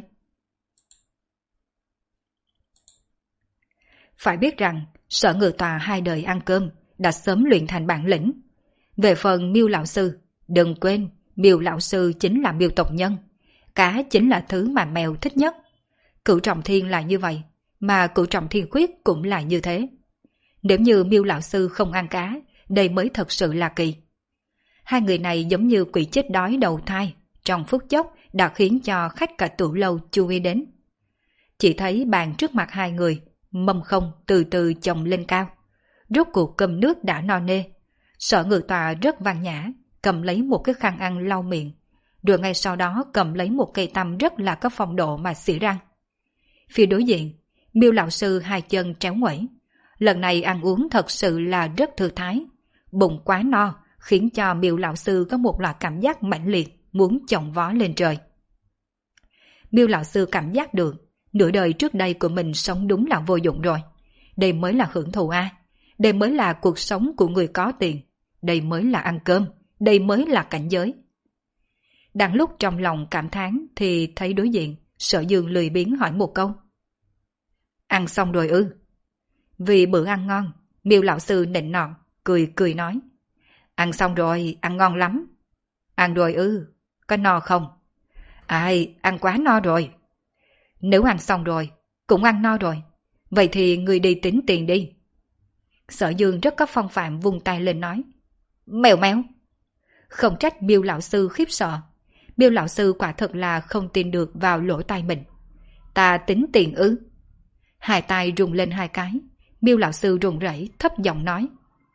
Phải biết rằng, Sở Ngự Tòa hai đời ăn cơm đã sớm luyện thành bản lĩnh. Về phần Miêu lão sư, đừng quên, Miêu lão sư chính là miêu tộc nhân, cá chính là thứ mà mèo thích nhất. Cửu trọng thiên là như vậy, mà cửu trọng thiên khuyết cũng là như thế. Nếu như Miêu lão sư không ăn cá, đây mới thật sự là kỳ. Hai người này giống như quỷ chết đói đầu thai, trong phút chốc đã khiến cho khách cả tửu lâu chú ý đến. Chỉ thấy bàn trước mặt hai người, mâm không từ từ chồng lên cao. Rốt cuộc cơm nước đã no nê. Sở Ngự Tọa rất văn nhã, cầm lấy một cái khăn ăn lau miệng, rồi ngay sau đó cầm lấy một cây tăm rất là có phong độ mà xỉ răng. Phía đối diện, Miêu lão sư hai chân tréo nguẩy. Lần này ăn uống thật sự là rất thư thái. Bụng quá no, khiến cho Miêu lão sư có một loại cảm giác mãnh liệt, muốn chồng vó lên trời. Miêu lão sư cảm giác được, nửa đời trước đây của mình sống đúng là vô dụng rồi. Đây mới là hưởng thụ a, đây mới là cuộc sống của người có tiền, đây mới là ăn cơm, đây mới là cảnh giới. Đang lúc trong lòng cảm thán thì thấy đối diện, Sở Dương lười biếng hỏi một câu. Ăn xong rồi ư? Vì bữa ăn ngon, Miêu lão sư nịnh nọt, cười cười nói. Ăn xong rồi, ăn ngon lắm. Ăn rồi ư? Có no không? Ai, ăn quá no rồi. Nếu ăn xong rồi, cũng ăn no rồi, vậy thì người đi tính tiền đi. Sở Dương rất có phong phạm vung tay lên nói. Mèo méo. Không trách Miêu lão sư khiếp sợ. Miêu lão sư quả thật là không tin được vào lỗ tai mình. Ta tính tiền ư? Hai tay rung lên hai cái. Miêu lão sư run rẩy thấp giọng nói.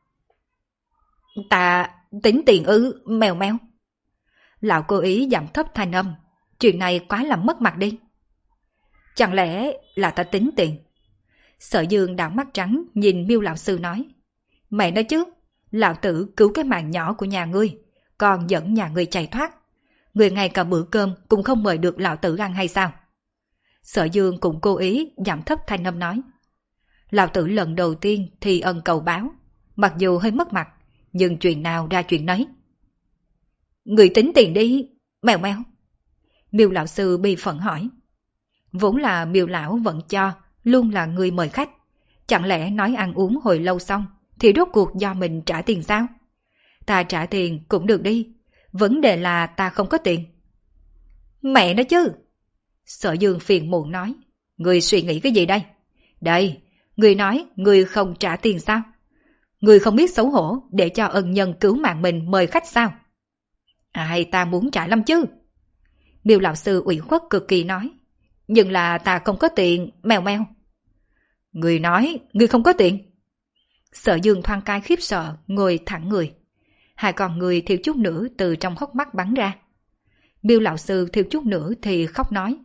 Ta tính tiền ư, mèo méo. Lão cố ý giảm thấp thanh âm. Chuyện này quá làm mất mặt đi. Chẳng lẽ là ta tính tiền? Sở Dương đảo mắt trắng nhìn Miêu lão sư nói. Mẹ nói chứ, lão tử cứu cái mạng nhỏ của nhà ngươi, còn dẫn nhà ngươi chạy thoát. Người ngay cả bữa cơm cũng không mời được lão tử ăn hay sao? Sở Dương cũng cố ý giảm thấp thanh âm nói. Lão tử lần đầu tiên thì ân cầu báo, mặc dù hơi mất mặt, nhưng chuyện nào ra chuyện nấy. Người tính tiền đi, mèo mèo. Miêu lão sư bi phẫn hỏi. Vốn là Miêu lão vẫn cho luôn là người mời khách, chẳng lẽ nói ăn uống hồi lâu xong thì rốt cuộc do mình trả tiền sao? Ta trả tiền cũng được đi, vấn đề là ta không có tiền. Mẹ nói chứ. Sở Dương phiền muộn nói. Người suy nghĩ cái gì đây? Đây, người nói người không trả tiền sao? Người không biết xấu hổ để cho ân nhân cứu mạng mình mời khách sao? Ai, ta muốn trả lắm chứ. Miêu lão sư ủy khuất cực kỳ nói. Nhưng là ta không có tiền, mèo mèo. Người nói, người không có tiền. Sở Dương thoáng cái khiếp sợ, ngồi thẳng người. Hai con người thiếu chút nữa từ trong hốc mắt bắn ra. Miêu lão sư thiếu chút nữa thì khóc nói.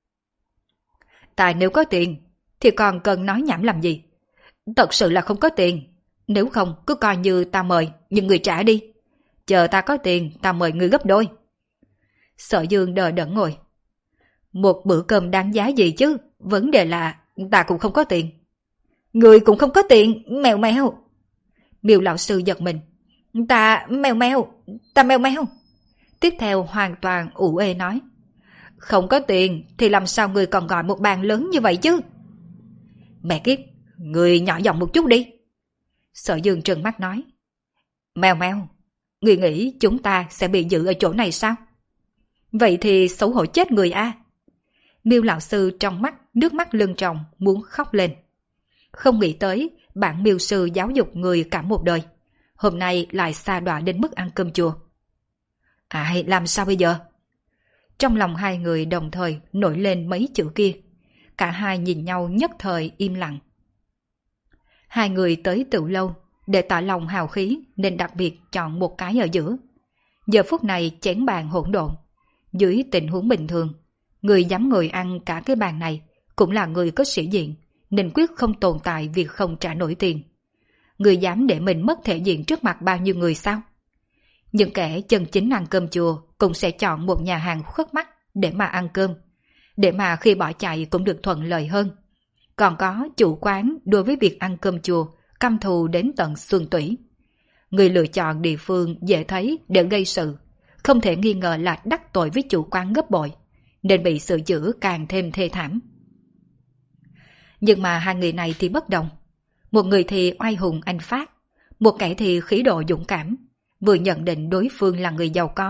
Ta nếu có tiền, thì còn cần nói nhảm làm gì? Thật sự là không có tiền. Nếu không, cứ coi như ta mời, nhưng người trả đi. Chờ ta có tiền, ta mời người gấp đôi. Sở Dương đờ đẫn ngồi. Một bữa cơm đáng giá gì chứ? Vấn đề là ta cũng không có tiền. Người cũng không có tiền, mèo mèo. Miêu lão sư giật mình. Ta mèo mèo, ta mèo mèo. Tiếp theo hoàn toàn ủ ê nói. Không có tiền thì làm sao người còn gọi một bàn lớn như vậy chứ? Mẹ kiếp, người nhỏ giọng một chút đi. Sở Dương trừng mắt nói. Mèo mèo, người nghĩ chúng ta sẽ bị giữ ở chỗ này sao? Vậy thì xấu hổ chết người a. Miêu lão sư trong mắt nước mắt lưng tròng muốn khóc lên. Không nghĩ tới bản miêu sư giáo dục người cả một đời, hôm nay lại xa đọa đến mức ăn cơm chùa. Ai, làm sao bây giờ? Trong lòng hai người đồng thời nổi lên mấy chữ kia. Cả hai nhìn nhau nhất thời im lặng. Hai người tới Tửu lâu để tỏ lòng hào khí nên đặc biệt chọn một cái ở giữa. Giờ phút này chén bàn hỗn độn. Dưới tình huống bình thường, người dám ngồi ăn cả cái bàn này cũng là người có sĩ diện, nên quyết không tồn tại việc không trả nổi tiền. Người dám để mình mất thể diện trước mặt bao nhiêu người sao? Những kẻ chân chính ăn cơm chùa cũng sẽ chọn một nhà hàng khuất mắt để mà ăn cơm, để mà khi bỏ chạy cũng được thuận lợi hơn. Còn có chủ quán đối với việc ăn cơm chùa căm thù đến tận xương tủy. Người lựa chọn địa phương dễ thấy để gây sự, không thể nghi ngờ là đắc tội với chủ quán gấp bội, nên bị xử dữ càng thêm thê thảm. Nhưng mà hai người này thì bất đồng. Một người thì oai hùng anh phát, một kẻ thì khí độ dũng cảm. Vừa nhận định đối phương là người giàu có,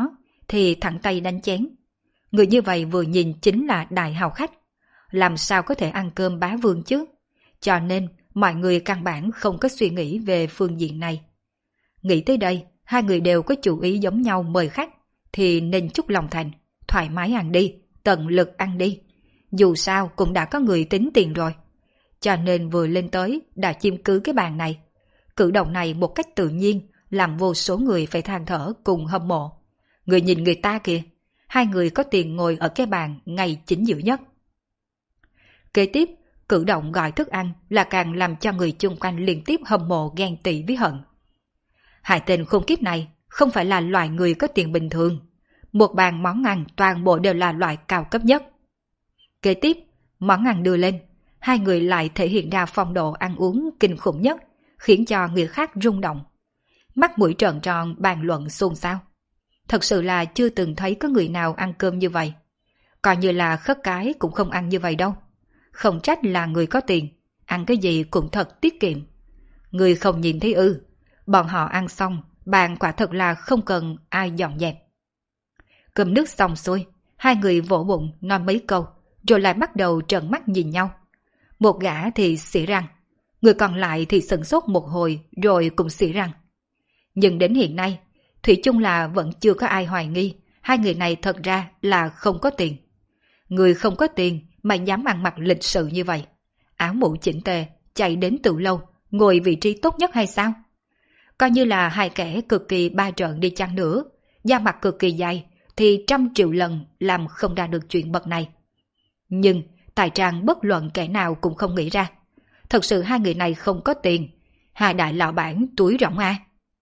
thì thẳng tay đánh chén. Người như vậy vừa nhìn chính là đại hào khách. Làm sao có thể ăn cơm bá vương chứ? Cho nên mọi người căn bản không có suy nghĩ về phương diện này. Nghĩ tới đây, hai người đều có chủ ý giống nhau mời khách, thì nên chút lòng thành, thoải mái ăn đi, tận lực ăn đi. Dù sao cũng đã có người tính tiền rồi. Cho nên vừa lên tới đã chiếm cứ cái bàn này. Cử động này một cách tự nhiên làm vô số người phải than thở cùng hâm mộ. Người nhìn người ta kìa, hai người có tiền ngồi ở cái bàn ngay chính giữa nhất. Kế tiếp, cử động gọi thức ăn là càng làm cho người chung quanh liên tiếp hâm mộ ghen tị với hận. Hai tên khốn kiếp này không phải là loại người có tiền bình thường. Một bàn món ăn toàn bộ đều là loại cao cấp nhất. Kế tiếp, món ăn đưa lên, hai người lại thể hiện ra phong độ ăn uống kinh khủng nhất, khiến cho người khác rung động. Mắt mũi trợn tròn bàn luận xôn xao. Thật sự là chưa từng thấy có người nào ăn cơm như vậy. Coi như là khất cái cũng không ăn như vậy đâu. Không trách là người có tiền, ăn cái gì cũng thật tiết kiệm. Người không nhìn thấy ư, bọn họ ăn xong, bàn quả thật là không cần ai dọn dẹp. Cơm nước xong xuôi, hai người vỗ bụng nói mấy câu, rồi lại bắt đầu trợn mắt nhìn nhau. Một gã thì xỉ răng, người còn lại thì sửng sốt một hồi rồi cũng xỉ răng. Nhưng đến hiện nay, thủy chung là vẫn chưa có ai hoài nghi hai người này thật ra là không có tiền. Người không có tiền mà dám ăn mặc lịch sự như vậy, áo mũ chỉnh tề, chạy đến từ lâu, ngồi vị trí tốt nhất hay sao? Coi như là hai kẻ cực kỳ ba trợn đi chăng nữa, da mặt cực kỳ dày, thì trăm triệu lần làm không ra được chuyện bậc này. Nhưng tài trang bất luận kẻ nào cũng không nghĩ ra. Thật sự hai người này không có tiền, hai đại lão bản túi rỗng à.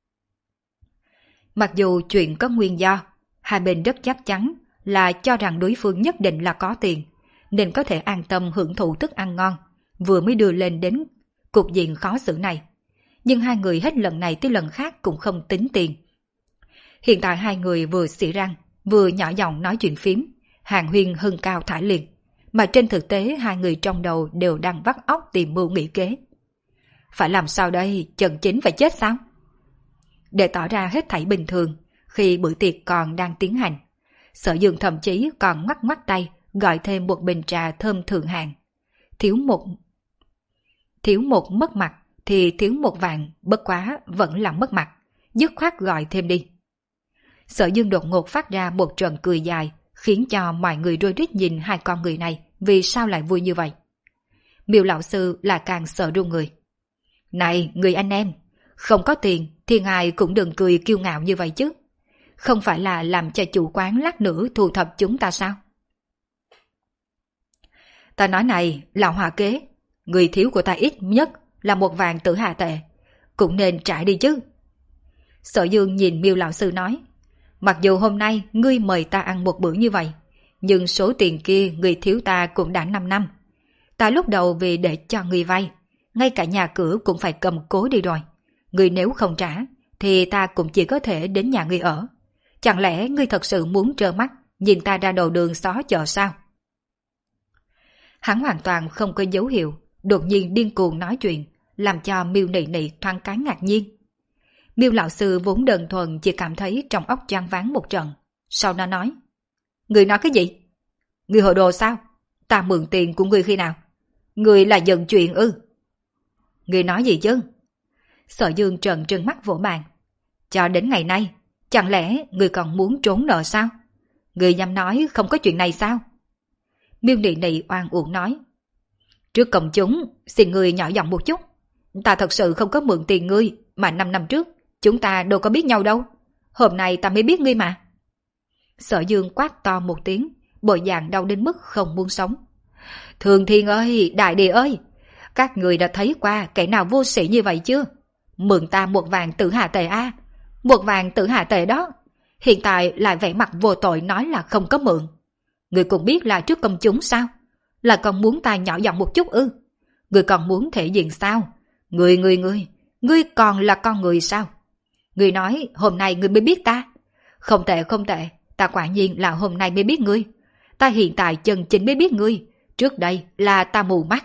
Mặc dù chuyện có nguyên do, hai bên rất chắc chắn là cho rằng đối phương nhất định là có tiền, nên có thể an tâm hưởng thụ thức ăn ngon, vừa mới đưa lên đến cục diện khó xử này. Nhưng hai người hết lần này tới lần khác cũng không tính tiền. Hiện tại hai người vừa xỉ răng, vừa nhỏ giọng nói chuyện phím, hàn huyên hưng cao thải liệt, mà trên thực tế hai người trong đầu đều đang vắt óc tìm mưu nghĩ kế. Phải làm sao đây, Trần Chính phải chết sao? Để tỏ ra hết thảy bình thường, khi bữa tiệc còn đang tiến hành, Sở Dương thậm chí còn ngoắc ngoắc tay gọi thêm một bình trà thơm thượng hạng. Thiếu một thiếu một mất mặt thì thiếu một vạn, bất quá vẫn là mất mặt, dứt khoát gọi thêm đi. Sở Dương đột ngột phát ra một trận cười dài, khiến cho mọi người rối rít nhìn hai con người này vì sao lại vui như vậy. Miêu lão sư là càng sợ run người. Này người anh em, không có tiền thì ngài cũng đừng cười kiêu ngạo như vậy chứ. Không phải là làm cho chủ quán lát nữa thu thập chúng ta sao? Ta nói này, lão hòa kế, người thiếu của ta ít nhất là một vạn tử hà tệ, cũng nên trả đi chứ. Sở Dương nhìn Miêu lão sư nói, mặc dù hôm nay ngươi mời ta ăn một bữa như vậy, nhưng số tiền kia người thiếu ta cũng đã năm năm. Ta lúc đầu vì để cho ngươi vay, ngay cả nhà cửa cũng phải cầm cố đi rồi. Ngươi nếu không trả, thì ta cũng chỉ có thể đến nhà ngươi ở. Chẳng lẽ ngươi thật sự muốn trơ mắt nhìn ta ra đầu đường xó chợ sao? Hắn hoàn toàn không có dấu hiệu, đột nhiên điên cuồng nói chuyện, làm cho Miêu Nị Nị thoáng cái ngạc nhiên. Miêu lão sư vốn đơn thuần chỉ cảm thấy trong óc choáng váng một trận, sau đó nói: Ngươi nói cái gì? Ngươi hồ đồ sao? Ta mượn tiền của ngươi khi nào? Ngươi là giận chuyện ư? Ngươi nói gì chứ? Sở Dương trợn trừng mắt vỗ bàn. Cho đến ngày nay, chẳng lẽ ngươi còn muốn trốn nợ sao? Ngươi dám nói không có chuyện này sao? Miêu Nị Nị oan uổng nói: Trước công chúng, xin ngươi nhỏ giọng một chút. Ta thật sự không có mượn tiền ngươi, mà năm năm trước chúng ta đâu có biết nhau đâu. Hôm nay ta mới biết ngươi mà. Sở Dương quát to một tiếng, bộ dạng đau đến mức không muốn sống. Thường Thiên ơi, Đại Địa ơi, các người đã thấy qua kẻ nào vô sĩ như vậy chưa? Mượn ta một vàng tử hà tệ a, một vàng tử hà tệ đó. Hiện tại lại vẻ mặt vô tội nói là không có mượn. Người cũng biết là trước công chúng sao? Là còn muốn ta nhỏ giọng một chút ư? Người còn muốn thể diện sao? Người người người, ngươi còn là con người sao? Người nói hôm nay ngươi mới biết ta. Không tệ không tệ, ta quả nhiên là hôm nay mới biết ngươi. Ta hiện tại chân chính mới biết ngươi, trước đây là ta mù mắt.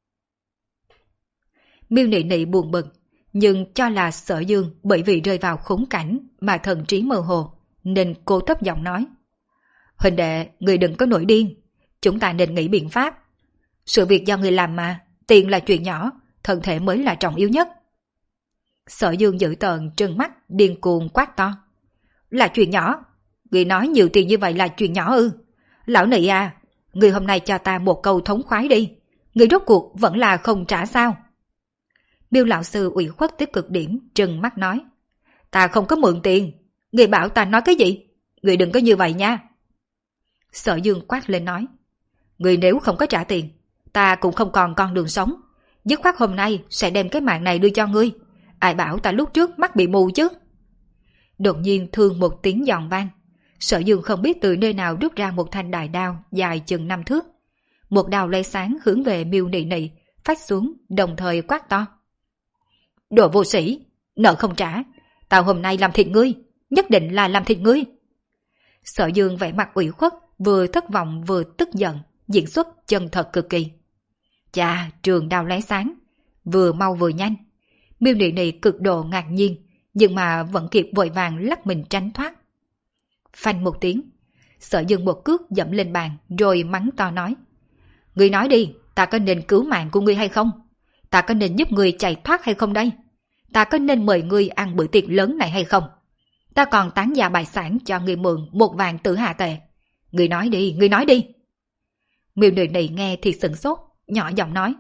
Miêu Nị Nị buồn bực, nhưng cho là Sở Dương bởi vì rơi vào khốn cảnh mà thần trí mơ hồ, nên cô thấp giọng nói. Huynh đệ, người đừng có nổi điên. Chúng ta nên nghĩ biện pháp. Sự việc do người làm mà, tiền là chuyện nhỏ, thân thể mới là trọng yếu nhất. Sở Dương dữ tợn trừng mắt, điên cuồng quát to. Là chuyện nhỏ? Người nói nhiều tiền như vậy là chuyện nhỏ ư? Lão nị à, người hôm nay cho ta một câu thống khoái đi. Người rốt cuộc vẫn là không trả sao? Miêu lão sư ủy khuất tới cực điểm, trừng mắt nói. Ta không có mượn tiền. Người bảo ta nói cái gì? Người đừng có như vậy nha. Sở Dương quát lên nói. Người nếu không có trả tiền, ta cũng không còn con đường sống. Dứt khoát hôm nay sẽ đem cái mạng này đưa cho ngươi. Ai bảo ta lúc trước mắt bị mù chứ? Đột nhiên thương một tiếng giòn vang. Sở Dương không biết từ nơi nào rút ra một thanh đại đao dài chừng năm thước. Một đao lóe sáng hướng về Miêu Nị Nị, phách xuống, đồng thời quát to. Đồ vô sĩ, nợ không trả, tao hôm nay làm thịt ngươi, nhất định là làm thịt ngươi. Sở Dương vẻ mặt ủy khuất, vừa thất vọng vừa tức giận, diễn xuất chân thật cực kỳ. Chà, trường đao lóe sáng, vừa mau vừa nhanh. Miêu Nị Nị cực độ ngạc nhiên, nhưng mà vẫn kịp vội vàng lắc mình tránh thoát. Phanh một tiếng, Sở Dương một cước dẫm lên bàn rồi mắng to nói. Ngươi nói đi, ta có nên cứu mạng của ngươi hay không? Ta có nên giúp ngươi chạy thoát hay không đây? Ta có nên mời ngươi ăn bữa tiệc lớn này hay không? Ta còn tán gia bài sản cho ngươi mượn một vàng tử hạ tệ. Ngươi nói đi, ngươi nói đi. Miêu Nị Nị nghe thì sửng sốt, nhỏ giọng nói.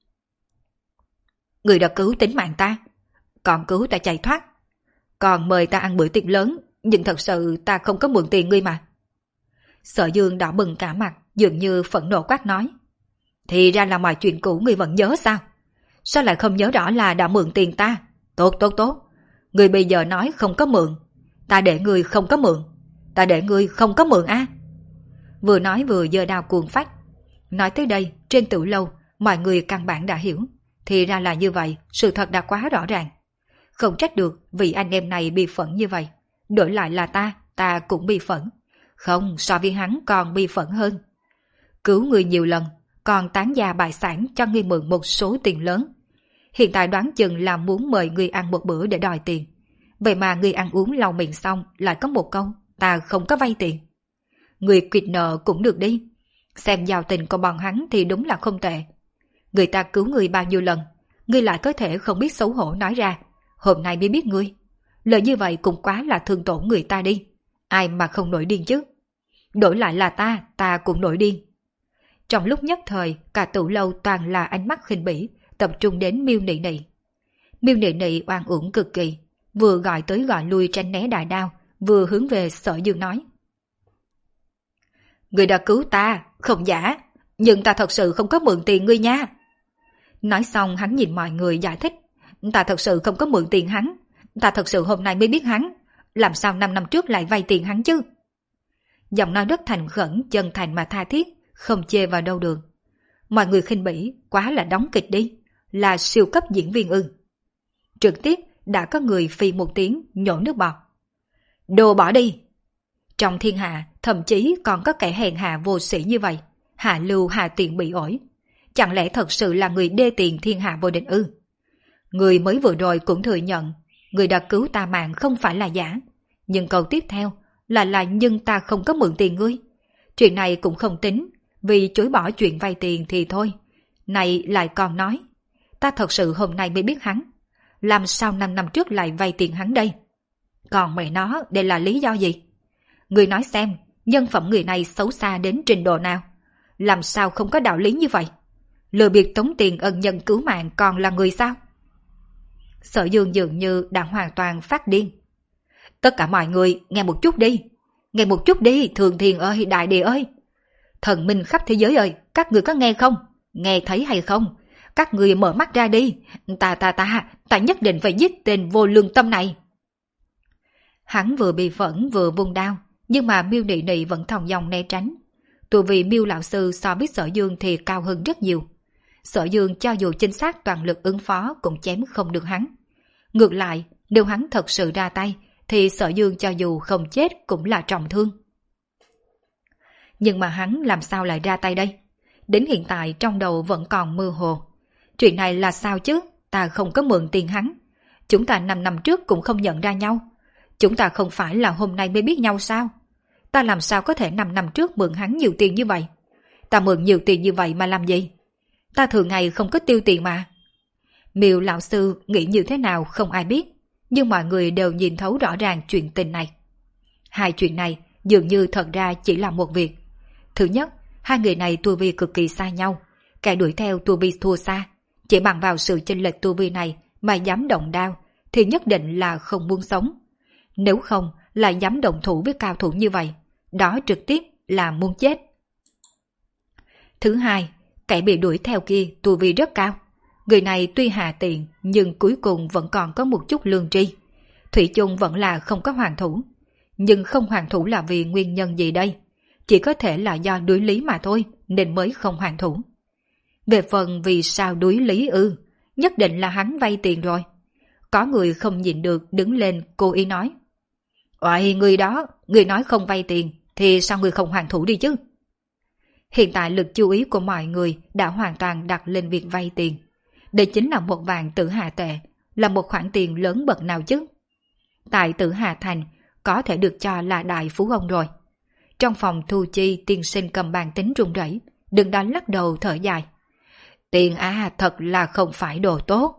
Ngươi đã cứu tính mạng ta, còn cứu ta chạy thoát. Còn mời ta ăn bữa tiệc lớn, nhưng thật sự ta không có mượn tiền ngươi mà. Sở Dương đỏ bừng cả mặt, dường như phẫn nộ quát nói. Thì ra là mọi chuyện cũ ngươi vẫn nhớ sao? Sao lại không nhớ rõ là đã mượn tiền ta? Tốt tốt tốt, ngươi bây giờ nói không có mượn. Ta để ngươi không có mượn. Ta để ngươi không có mượn á. Vừa nói vừa giơ đao cuồng phách. Nói tới đây, trên tử lâu, mọi người căn bản đã hiểu. Thì ra là như vậy, sự thật đã quá rõ ràng. Không trách được vì anh em này bị phẫn như vậy. Đổi lại là ta, ta cũng bị phẫn. Không, so với hắn còn bị phẫn hơn. Cứu người nhiều lần, còn tán gia bại sản cho ngươi mượn một số tiền lớn. Hiện tại đoán chừng là muốn mời ngươi ăn một bữa để đòi tiền. Vậy mà ngươi ăn uống lau miệng xong lại có một câu, ta không có vay tiền. Người quỵt nợ cũng được đi. Xem giao tình của bọn hắn thì đúng là không tệ. Người ta cứu ngươi bao nhiêu lần, ngươi lại có thể không biết xấu hổ nói ra. Hôm nay mới biết ngươi. Lời như vậy cũng quá là thương tổn người ta đi. Ai mà không nổi điên chứ? Đổi lại là ta, ta cũng nổi điên. Trong lúc nhất thời, cả tủ lâu toàn là ánh mắt khinh bỉ, tập trung đến Miêu Nị Nị. Miêu Nị Nị oan uổng cực kỳ, vừa gọi tới gọi lui tránh né đại đao, vừa hướng về Sở Dương nói. Người đã cứu ta, không giả, nhưng ta thật sự không có mượn tiền ngươi nha. Nói xong hắn nhìn mọi người giải thích. Ta thật sự không có mượn tiền hắn. Ta thật sự hôm nay mới biết hắn. Làm sao năm năm trước lại vay tiền hắn chứ? Giọng nói rất thành khẩn, chân thành mà tha thiết, không chê vào đâu được. Mọi người khinh bỉ, quá là đóng kịch đi. Là siêu cấp diễn viên ư. Trực tiếp đã có người phi một tiếng nhổ nước bọt. Đồ bỏ đi. Trong thiên hạ thậm chí còn có kẻ hèn hạ vô sĩ như vậy. Hạ lưu hạ tiện bị ổi. Chẳng lẽ thật sự là người đê tiền thiên hạ vô địch ư? Người mới vừa rồi cũng thừa nhận người đã cứu ta mạng không phải là giả. Nhưng câu tiếp theo là là nhưng ta không có mượn tiền ngươi. Chuyện này cũng không tính, vì chối bỏ chuyện vay tiền thì thôi. Này lại còn nói, ta thật sự hôm nay mới biết hắn. Làm sao năm năm trước lại vay tiền hắn đây? Còn mẹ nó, đây là lý do gì? Người nói xem, nhân phẩm người này xấu xa đến trình độ nào? Làm sao không có đạo lý như vậy? Lừa bịp tống tiền ân nhân cứu mạng còn là người sao? Sở Dương dường như đã hoàn toàn phát điên. Tất cả mọi người nghe một chút đi. Nghe một chút đi, Thường Thiền ơi, Đại Địa ơi. Thần minh khắp thế giới ơi, các người có nghe không? Nghe thấy hay không? Các người mở mắt ra đi. Ta ta ta, ta nhất định phải giết tên vô lương tâm này. Hắn vừa bị phẫn vừa vung đao, nhưng mà Miêu Nị Nị vẫn thòng dong né tránh. Tù vì Miêu lão sư so với Sở Dương thì cao hơn rất nhiều. Sở Dương cho dù chính xác toàn lực ứng phó cũng chém không được hắn. Ngược lại, nếu hắn thật sự ra tay, thì Sở Dương cho dù không chết cũng là trọng thương. Nhưng mà hắn làm sao lại ra tay đây? Đến hiện tại trong đầu vẫn còn mơ hồ. Chuyện này là sao chứ? Ta không có mượn tiền hắn. Chúng ta năm năm trước cũng không nhận ra nhau. Chúng ta không phải là hôm nay mới biết nhau sao? Ta làm sao có thể năm năm trước mượn hắn nhiều tiền như vậy? Ta mượn nhiều tiền như vậy mà làm gì? Ta thường ngày không có tiêu tiền mà. Miêu lão sư nghĩ như thế nào không ai biết, nhưng mọi người đều nhìn thấu rõ ràng chuyện tình này. Hai chuyện này dường như thật ra chỉ là một việc. Thứ nhất, hai người này tu vi cực kỳ xa nhau, kẻ đuổi theo tu vi thua xa. Chỉ bằng vào sự chênh lệch tu vi này mà dám động đao thì nhất định là không muốn sống. Nếu không lại dám động thủ với cao thủ như vậy, đó trực tiếp là muốn chết. Thứ hai, kẻ bị đuổi theo kia tu vi rất cao. Người này tuy hạ tiện nhưng cuối cùng vẫn còn có một chút lương tri. Thủy chung vẫn là không có hoàn thủ. Nhưng không hoàn thủ là vì nguyên nhân gì đây? Chỉ có thể là do đuối lý mà thôi nên mới không hoàn thủ. Về phần vì sao đuối lý ư, nhất định là hắn vay tiền rồi. Có người không nhịn được đứng lên cố ý nói. Oài, người đó, người nói không vay tiền thì sao người không hoàn thủ đi chứ? Hiện tại lực chú ý của mọi người đã hoàn toàn đặt lên việc vay tiền. Đây chính là một vạn tử hà tệ, là một khoản tiền lớn bậc nào chứ? Tại Tử Hà Thành có thể được cho là đại phú ông rồi. Trong phòng thu chi, tiên sinh cầm bàn tính run rẩy, đừng đó lắc đầu thở dài. Tiền à, thật là không phải đồ tốt.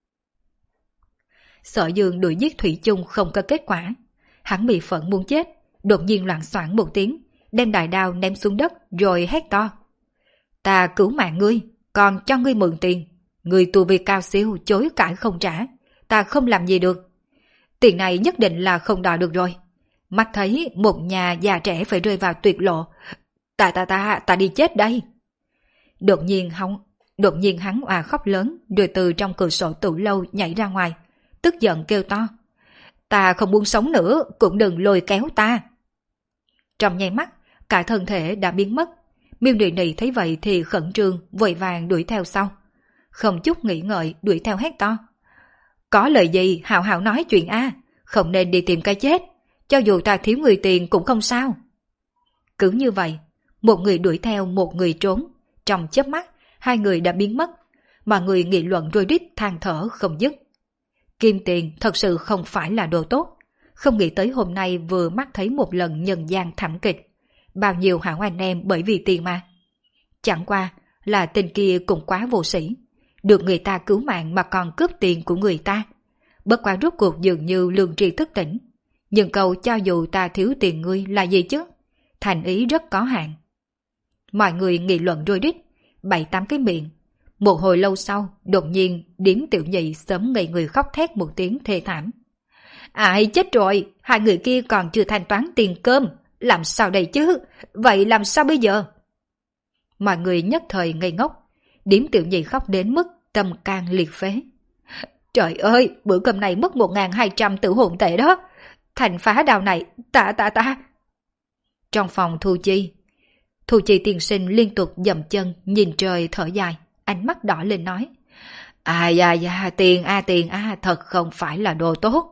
Sở Dương đuổi giết Thủy chung không có kết quả. Hắn bị phẫn muốn chết, đột nhiên loạn soạn một tiếng, đem đại đao ném xuống đất rồi hét to. Ta cứu mạng ngươi, còn cho ngươi mượn tiền. Ngươi tu vi cao siêu chối cãi không trả, ta không làm gì được. Tiền này nhất định là không đòi được rồi. Mắt thấy một nhà già trẻ phải rơi vào tuyệt lộ. Ta ta ta, ta đi chết đây. Đột nhiên hắn, đột nhiên hắn òa khóc lớn rồi từ trong cửa sổ tủ lâu nhảy ra ngoài, tức giận kêu to. Ta không muốn sống nữa, cũng đừng lôi kéo ta. Trong nháy mắt, cả thân thể đã biến mất. Miêu Nị Nị thấy vậy thì khẩn trương, vội vàng đuổi theo sau. Không chút nghĩ ngợi đuổi theo hét to. Có lời gì hào hào nói chuyện a, không nên đi tìm cái chết. Cho dù ta thiếu người tiền cũng không sao. Cứ như vậy, một người đuổi theo một người trốn. Trong chớp mắt, hai người đã biến mất. Mọi người nghị luận rối rít than thở không dứt. Kim tiền thật sự không phải là đồ tốt. Không nghĩ tới hôm nay vừa mắt thấy một lần nhân gian thảm kịch. Bao nhiêu hảo anh em bởi vì tiền mà. Chẳng qua là tên kia cũng quá vô sĩ. Được người ta cứu mạng mà còn cướp tiền của người ta. Bất quá rốt cuộc dường như lương tri thức tỉnh. Nhưng câu cho dù ta thiếu tiền ngươi là gì chứ? Thành ý rất có hạn. Mọi người nghị luận rối rít, bảy tám cái miệng. Một hồi lâu sau, đột nhiên Điếm Tiểu Nhị sớm ngây người khóc thét một tiếng thê thảm. Ai chết rồi, hai người kia còn chưa thanh toán tiền cơm, làm sao đây chứ? Vậy làm sao bây giờ? Mọi người nhất thời ngây ngốc. Điếm Tiểu Nhị khóc đến mức tâm can liệt phế. Trời ơi, bữa cơm này mất một nghìn hai trăm tử hồn tệ đó. Thành phá đào này, ta ta ta. Trong phòng thu chi, thu chi tiên sinh liên tục dậm chân nhìn trời thở dài, ánh mắt đỏ lên nói. À da da, tiền a à, tiền a à, thật không phải là đồ tốt.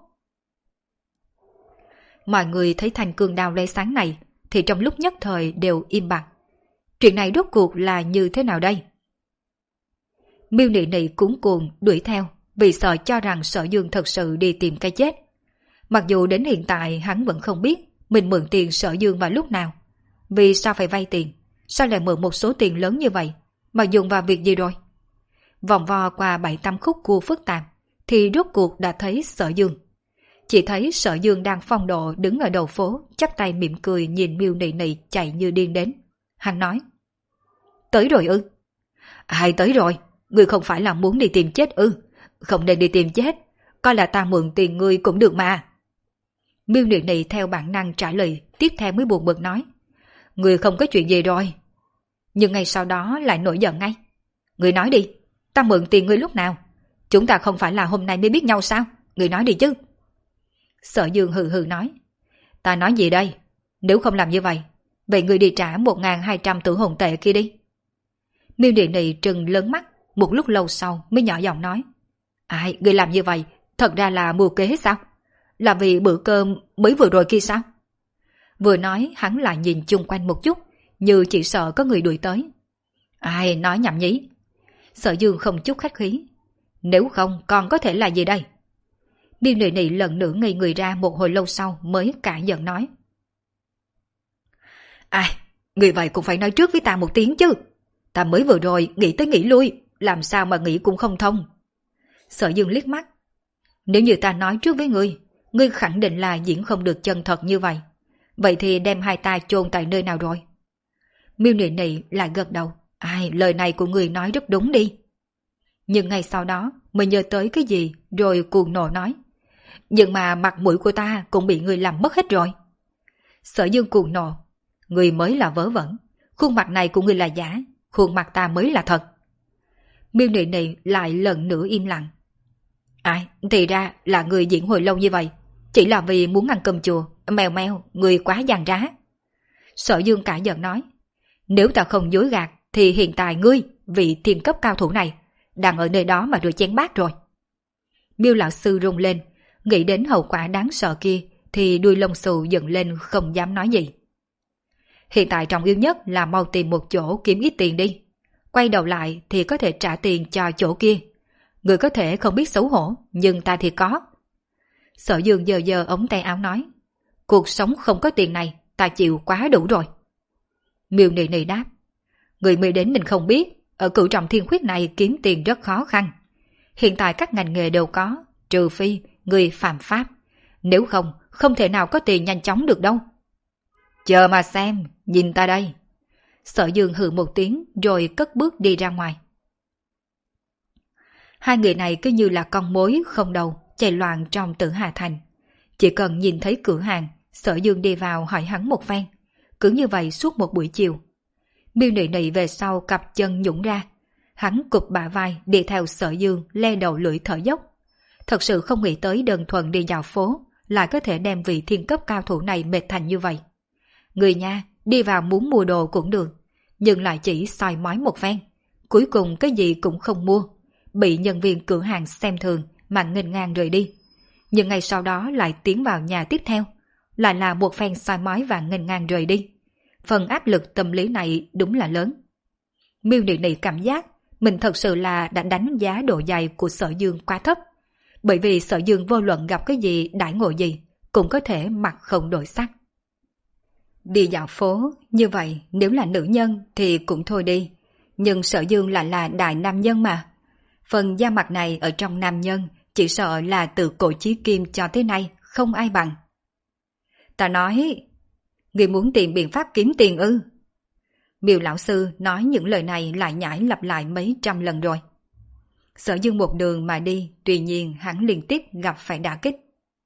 Mọi người thấy thanh cương đao lóe sáng này thì trong lúc nhất thời đều im bặt. Chuyện này rốt cuộc là như thế nào đây? Miêu Nị Nị cuống cuồng đuổi theo vì sợ cho rằng Sở Dương thật sự đi tìm cái chết. Mặc dù đến hiện tại hắn vẫn không biết mình mượn tiền Sở Dương vào lúc nào. Vì sao phải vay tiền? Sao lại mượn một số tiền lớn như vậy? Mà dùng vào việc gì rồi? Vòng vo qua bảy tám khúc cua phức tạp thì rốt cuộc đã thấy Sở Dương. Chỉ thấy Sở Dương đang phong độ đứng ở đầu phố, chắp tay mỉm cười nhìn Miêu Nị Nị chạy như điên đến. Hắn nói. Tới rồi ư? Ai tới rồi? Ngươi không phải là muốn đi tìm chết ư? Không nên đi tìm chết. Coi là ta mượn tiền ngươi cũng được mà. Miêu Nị Nị theo bản năng trả lời, tiếp theo mới buồn bực nói. Ngươi không có chuyện gì rồi. Nhưng ngay sau đó lại nổi giận ngay. Ngươi nói đi, ta mượn tiền ngươi lúc nào? Chúng ta không phải là hôm nay mới biết nhau sao? Ngươi nói đi chứ. Sở Dương hừ hừ nói. Ta nói gì đây? Nếu không làm như vậy, vậy ngươi đi trả một nghìn hai trăm tử hồn tệ kia đi. Miêu Nị Nị trừng lớn mắt, một lúc lâu sau mới nhỏ giọng nói. Ai, ngươi làm như vậy, thật ra là mưu kế sao? Là vì bữa cơm mới vừa rồi kia sao? Vừa nói hắn lại nhìn chung quanh một chút, như chỉ sợ có người đuổi tới. Ai nói nhảm nhí? Sở Dương không chút khách khí. Nếu không còn có thể là gì đây? Miêu Nị Nị lần nữa ngây người ra một hồi lâu sau mới cả giận nói. Ai, người vậy cũng phải nói trước với ta một tiếng chứ. Ta mới vừa rồi nghĩ tới nghĩ lui, làm sao mà nghĩ cũng không thông. Sở Dương liếc mắt. Nếu như ta nói trước với ngươi, ngươi khẳng định là diễn không được chân thật như vậy. Vậy thì đem hai ta chôn tại nơi nào rồi? Miêu Nị Nị lại gật đầu. Ai, lời này của ngươi nói rất đúng đi. Nhưng ngay sau đó mới nhớ tới cái gì rồi cuồng nộ nói. Nhưng mà mặt mũi của ta cũng bị ngươi làm mất hết rồi. Sở Dương cuồng nộ. Ngươi mới là vớ vẩn. Khuôn mặt này của ngươi là giả. Khuôn mặt ta mới là thật. Miêu Nị Nị lại lần nữa im lặng. Ai, thì ra là người diễn hồi lâu như vậy. Chỉ là vì muốn ăn cơm chùa. Mèo mèo, người quá giàn trá. Sở Dương cả giận nói. Nếu ta không dối gạt thì hiện tại ngươi, vị thiên cấp cao thủ này, đang ở nơi đó mà rửa chén bát rồi. Miêu lão sư rung lên, nghĩ đến hậu quả đáng sợ kia thì đuôi lông xù dựng lên không dám nói gì. Hiện tại trọng yếu nhất là mau tìm một chỗ kiếm ít tiền đi. Quay đầu lại thì có thể trả tiền cho chỗ kia. Người có thể không biết xấu hổ, nhưng ta thì có. Sở Dương giờ giờ ống tay áo nói. Cuộc sống không có tiền này, ta chịu quá đủ rồi. Miêu Nị Nị đáp. Người mới đến mình không biết, ở Cửu Trọng Thiên Khuyết này kiếm tiền rất khó khăn. Hiện tại các ngành nghề đều có, trừ phi người phạm pháp. Nếu không, không thể nào có tiền nhanh chóng được đâu. Chờ mà xem, nhìn ta đây. Sở Dương hừ một tiếng rồi cất bước đi ra ngoài. Hai người này cứ như là con mối không đầu chạy loạn trong Tử Hà Thành. Chỉ cần nhìn thấy cửa hàng, Sở Dương đi vào hỏi hắn một phen. Cứ như vậy suốt một buổi chiều. Miêu Nị Nị về sau cặp chân nhũng ra. Hắn cụp bả vai đi theo Sở Dương le đầu lưỡi thở dốc. Thật sự không nghĩ tới đơn thuần đi dạo phố lại có thể đem vị thiên cấp cao thủ này mệt thành như vậy. Người nha, đi vào muốn mua đồ cũng được, nhưng lại chỉ soi mói một phen. Cuối cùng cái gì cũng không mua. Bị nhân viên cửa hàng xem thường mà nghênh ngang rời đi. Nhưng ngày sau đó lại tiến vào nhà tiếp theo, lại là một phen soi mói và nghênh ngang rời đi. Phần áp lực tâm lý này đúng là lớn. Miêu Nị Nị cảm giác mình thật sự là đã đánh giá độ dày của Sở Dương quá thấp. Bởi vì Sở Dương vô luận gặp cái gì đãi ngộ gì cũng có thể mặt không đổi sắc. Đi dạo phố như vậy nếu là nữ nhân thì cũng thôi đi. Nhưng Sở Dương lại là đại nam nhân mà. Phần da mặt này ở trong nam nhân chỉ sợ là từ cổ chí kim cho tới nay không ai bằng. Ta nói, người muốn tìm biện pháp kiếm tiền ư? Miêu lão sư nói những lời này lại nhải lặp lại mấy trăm lần rồi. Sở Dương một đường mà đi, tuy nhiên hắn liên tiếp gặp phải đả kích.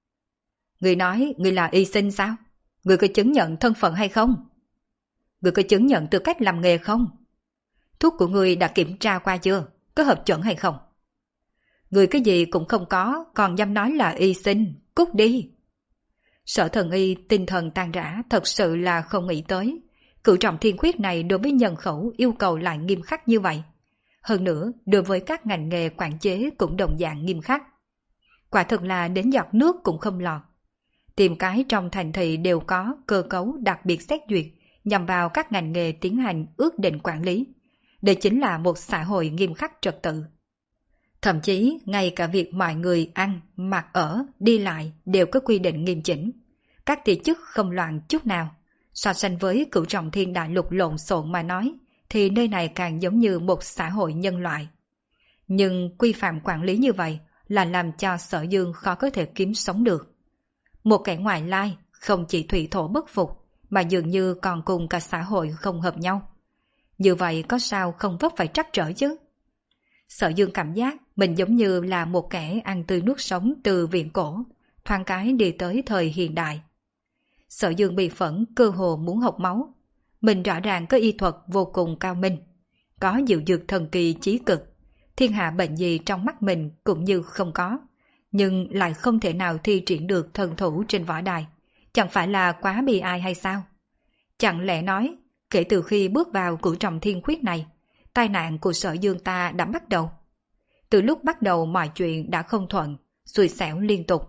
Người nói người là y sinh sao? Người có chứng nhận thân phận hay không? Người có chứng nhận tư cách làm nghề không? Thuốc của người đã kiểm tra qua chưa? Có hợp chuẩn hay không? Người cái gì cũng không có, còn dám nói là y sinh, cút đi. Sở Thần Y tinh thần tan rã thật sự là không nghĩ tới. Cửu Trọng Thiên Khuyết này đối với nhân khẩu yêu cầu lại nghiêm khắc như vậy. Hơn nữa, đối với các ngành nghề quản chế cũng đồng dạng nghiêm khắc. Quả thực là đến giọt nước cũng không lọt. Tìm cái trong thành thị đều có cơ cấu đặc biệt xét duyệt nhằm vào các ngành nghề tiến hành ước định quản lý. Đây chính là một xã hội nghiêm khắc trật tự. Thậm chí, ngay cả việc mọi người ăn, mặc ở, đi lại đều có quy định nghiêm chỉnh. Các tỷ chức không loạn chút nào. So sánh với Cửu Trọng Thiên Đại Lục lộn xộn mà nói, thì nơi này càng giống như một xã hội nhân loại. Nhưng quy phạm quản lý như vậy là làm cho Sở Dương khó có thể kiếm sống được. Một kẻ ngoại lai không chỉ thủy thổ bất phục, mà dường như còn cùng cả xã hội không hợp nhau. Như vậy có sao không vấp phải trắc trở chứ? Sở Dương cảm giác mình giống như là một kẻ ăn tươi nuốt sống từ viễn cổ, thoáng cái đi tới thời hiện đại. Sở Dương bị phẫn cơ hồ muốn hộc máu. Mình rõ ràng có y thuật vô cùng cao minh, có diệu dược thần kỳ chí cực, thiên hạ bệnh gì trong mắt mình cũng như không có, nhưng lại không thể nào thi triển được thần thủ trên võ đài. Chẳng phải là quá bi ai hay sao? Chẳng lẽ nói, kể từ khi bước vào Cửu Trọng Thiên Khuyết này, tai nạn của Sở Dương ta đã bắt đầu. Từ lúc bắt đầu mọi chuyện đã không thuận, xui xẻo liên tục.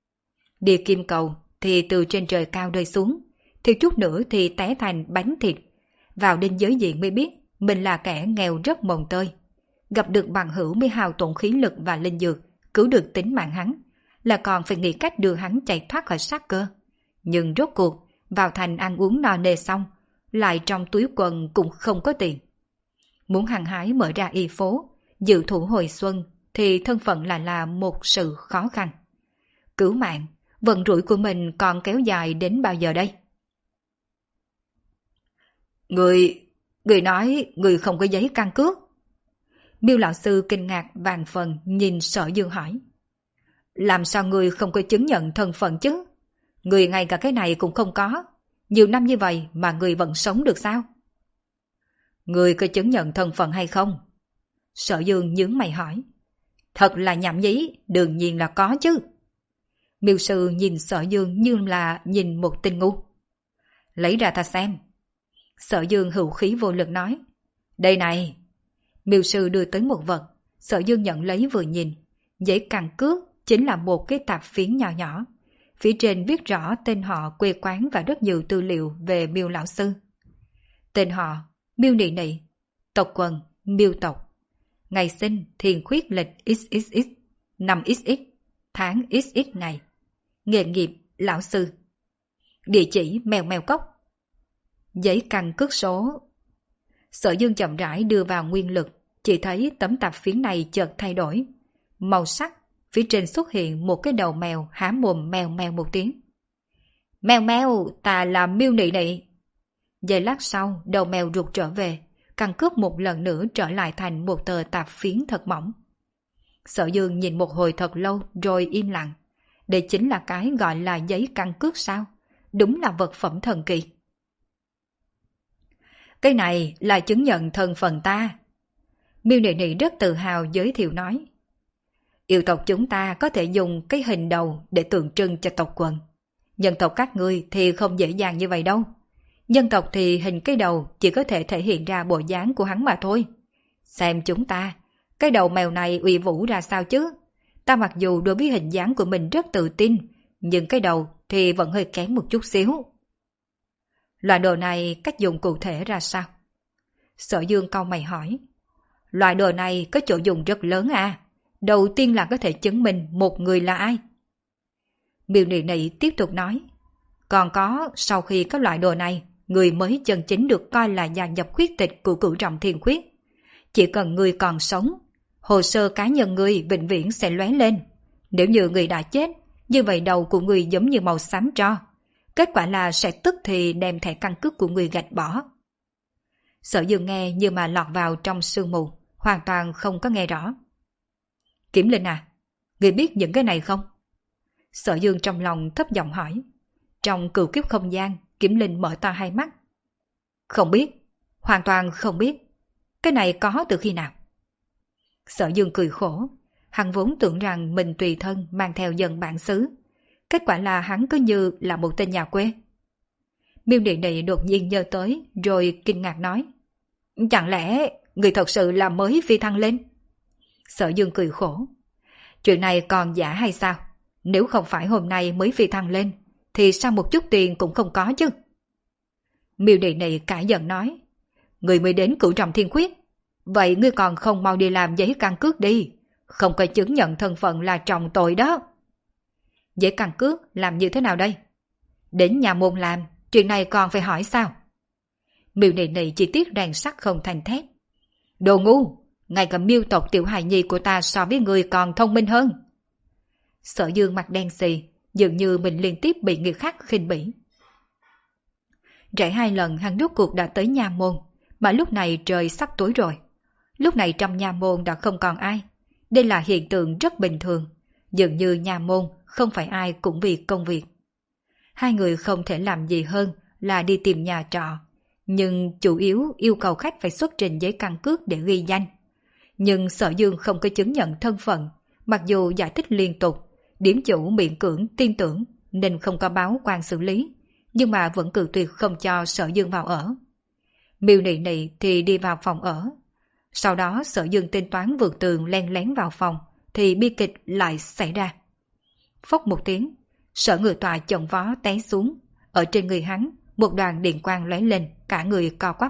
Đi kim cầu thì từ trên trời cao rơi xuống, thiếu chút nữa thì té thành bánh thịt. Vào đến giới diện mới biết mình là kẻ nghèo rất mồng tơi. Gặp được bằng hữu mới hao tổn khí lực và linh dược, cứu được tính mạng hắn, là còn phải nghĩ cách đưa hắn chạy thoát khỏi sát cơ. Nhưng rốt cuộc, vào thành ăn uống no nê xong, lại trong túi quần cũng không có tiền. Muốn hăng hái mở ra y phố, dự thủ hồi xuân, thì thân phận lại là một sự khó khăn. Cứu mạng, vận rủi của mình còn kéo dài đến bao giờ đây? Người, người nói người không có giấy căn cước. Miêu lão sư kinh ngạc vạn phần nhìn Sở Dương hỏi. Làm sao người không có chứng nhận thân phận chứ? Người ngay cả cái này cũng không có. Nhiều năm như vậy mà người vẫn sống được sao? Người có chứng nhận thân phận hay không? Sở Dương nhướng mày hỏi. Thật là nhảm nhí, đương nhiên là có chứ. Miêu sư nhìn Sở Dương như là nhìn một tên ngu. Lấy ra ta xem. Sở Dương hữu khí vô lực nói. Đây này. Miêu sư đưa tới một vật. Sở Dương nhận lấy vừa nhìn. Giấy căn cước chính là một cái tạp phiến nhỏ nhỏ. Phía trên viết rõ tên họ, quê quán và rất nhiều tư liệu về Miêu lão sư. Tên họ Miêu Nị Nị, tộc quần Miêu tộc, ngày sinh Thiền Khuyết lịch ích ích ích, năm ích ích, tháng ích ích ngày, nghề nghiệp lão sư, địa chỉ Mèo Mèo Cốc, giấy căn cước số. Sở Dương chậm rãi đưa vào nguyên lực, chỉ thấy tấm tạp phiến này chợt thay đổi, màu sắc. Phía trên xuất hiện một cái đầu mèo há mồm mèo mèo một tiếng. Mèo mèo, ta là Miêu Nị Nị. Giây lát sau, đầu mèo rụt trở về, căn cước một lần nữa trở lại thành một tờ tạp phiến thật mỏng. Sở Dương nhìn một hồi thật lâu rồi im lặng. Đây chính là cái gọi là giấy căn cước sao? Đúng là vật phẩm thần kỳ. Cái này là chứng nhận thân phận ta. Miêu Nị Nị rất tự hào giới thiệu nói. Yêu tộc chúng ta có thể dùng cái hình đầu để tượng trưng cho tộc quần. Nhân tộc các ngươi thì không dễ dàng như vậy đâu. Nhân tộc thì hình cái đầu chỉ có thể thể hiện ra bộ dáng của hắn mà thôi. Xem chúng ta, cái đầu mèo này uy vũ ra sao chứ? Ta mặc dù đối với hình dáng của mình rất tự tin, nhưng cái đầu thì vẫn hơi kém một chút xíu. Loại đồ này cách dùng cụ thể ra sao? Sở Dương cau mày hỏi. Loại đồ này có chỗ dùng rất lớn à? Đầu tiên là có thể chứng minh một người là ai. Miêu Nị Nị tiếp tục nói. Còn có, sau khi có loại đồ này, người mới chân chính được coi là gia nhập khuyết tịch của cửu trọng thiên khuyết. Chỉ cần người còn sống, hồ sơ cá nhân người vĩnh viễn sẽ lóe lên. Nếu như người đã chết, như vậy đầu của người giống như màu xám tro. Kết quả là sẽ tức thì đem thẻ căn cước của người gạch bỏ. Sở Dương nghe như mà lọt vào trong sương mù, hoàn toàn không có nghe rõ. Kiểm Linh à, người biết những cái này không? Sở Dương trong lòng thấp giọng hỏi. Trong cửu kiếp không gian, Kiểm Linh mở to hai mắt. Không biết, hoàn toàn không biết. Cái này có từ khi nào? Sở Dương cười khổ. Hắn vốn tưởng rằng mình tùy thân mang theo dân bản xứ. Kết quả là hắn cứ như là một tên nhà quê. Miêu Nị Nị đột nhiên nhớ tới rồi kinh ngạc nói. Chẳng lẽ người thật sự là mới phi thăng lên? Sở Dương cười khổ. Chuyện này còn giả hay sao? Nếu không phải hôm nay mới phi thăng lên, thì sao một chút tiền cũng không có chứ? Miêu Nị Nị cãi giận nói. Người mới đến cửu trọng thiên khuyết. Vậy ngươi còn không mau đi làm giấy căn cước đi. Không có chứng nhận thân phận là trọng tội đó. Giấy căn cước làm như thế nào đây? Đến nhà môn làm, chuyện này còn phải hỏi sao? Miêu Nị Nị chỉ tiếc rèn sắt không thành thép. Đồ ngu! Ngay cả Miêu tộc tiểu hài nhi của ta so với người còn thông minh hơn. Sở Dương mặt đen xì, dường như mình liên tiếp bị người khác khinh bỉ. Rẽ hai lần hắn rốt cuộc đã tới nha môn, mà lúc này trời sắp tối rồi. Lúc này trong nha môn đã không còn ai. Đây là hiện tượng rất bình thường, dường như nha môn không phải ai cũng vì công việc. Hai người không thể làm gì hơn là đi tìm nhà trọ, nhưng chủ yếu yêu cầu khách phải xuất trình giấy căn cước để ghi danh. Nhưng Sở Dương không có chứng nhận thân phận, mặc dù giải thích liên tục, điểm chủ miễn cưỡng tin tưởng nên không có báo quan xử lý, nhưng mà vẫn cự tuyệt không cho Sở Dương vào ở. Miêu Nị Nị thì đi vào phòng ở. Sau đó Sở Dương tính toán vượt tường len lén vào phòng, thì bi kịch lại xảy ra. Phốc một tiếng, Sở Ngự Tọa chồng vó té xuống, ở trên người hắn một đoàn điện quang lóe lên, cả người co quắp.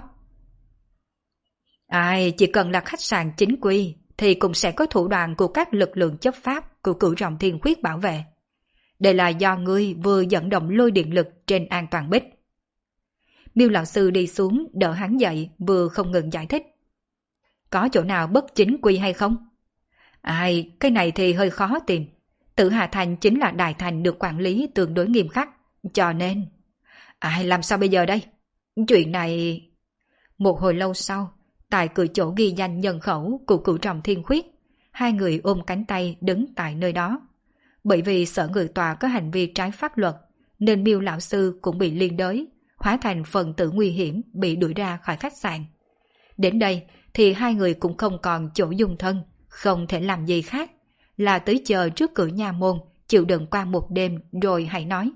Ai, chỉ cần là khách sạn chính quy thì cũng sẽ có thủ đoạn của các lực lượng chấp pháp. của cửu trọng thiên khuyết bảo vệ. Đây là do ngươi vừa dẫn động lôi điện lực trên an toàn bích. Miêu lão sư đi xuống đỡ hắn dậy, vừa không ngừng giải thích. Có chỗ nào bất chính quy hay không? Ai, cái này thì hơi khó tìm. Tử Hà Thành chính là đại thành được quản lý tương đối nghiêm khắc, cho nên... Ai, làm sao bây giờ đây? Chuyện này... Một hồi lâu sau, tại cửa chỗ ghi danh nhân khẩu của cửu trọng thiên khuyết, hai người ôm cánh tay đứng tại nơi đó. Bởi vì sợ người tòa có hành vi trái pháp luật, nên Miêu lão sư cũng bị liên đới, hóa thành phần tử nguy hiểm bị đuổi ra khỏi khách sạn. Đến đây thì hai người cũng không còn chỗ dung thân, không thể làm gì khác, là tới chờ trước cửa nha môn, chịu đựng qua một đêm rồi hãy nói.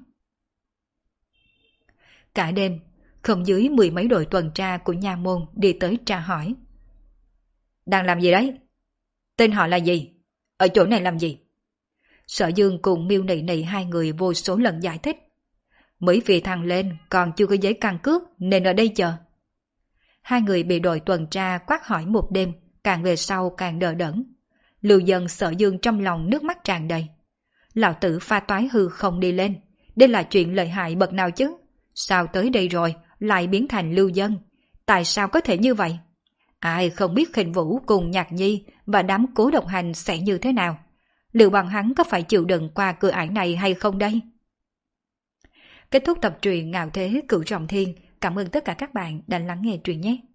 Cả đêm, không dưới mười mấy đội tuần tra của nha môn đi tới tra hỏi. Đang làm gì đấy? Tên họ là gì? Ở chỗ này làm gì? Sở Dương cùng Miêu Nị Nị hai người vô số lần giải thích. Mới vì thằng lên còn chưa có giấy căn cước nên ở đây chờ. Hai người bị đội tuần tra quát hỏi một đêm, càng về sau càng đờ đẫn. Lưu Dân Sở Dương trong lòng nước mắt tràn đầy. Lão tử pha toái hư không đi lên, đây là chuyện lợi hại bậc nào chứ? Sao tới đây rồi lại biến thành Lưu Dân? Tại sao có thể như vậy? Ai không biết Khinh Vũ cùng Nhạc Nhi và đám cố độc hành sẽ như thế nào? Liệu bọn hắn có phải chịu đựng qua cửa ải này hay không đây? Kết thúc tập truyện Ngạo Thế Cửu Trọng Thiên. Cảm ơn tất cả các bạn đã lắng nghe truyện nhé.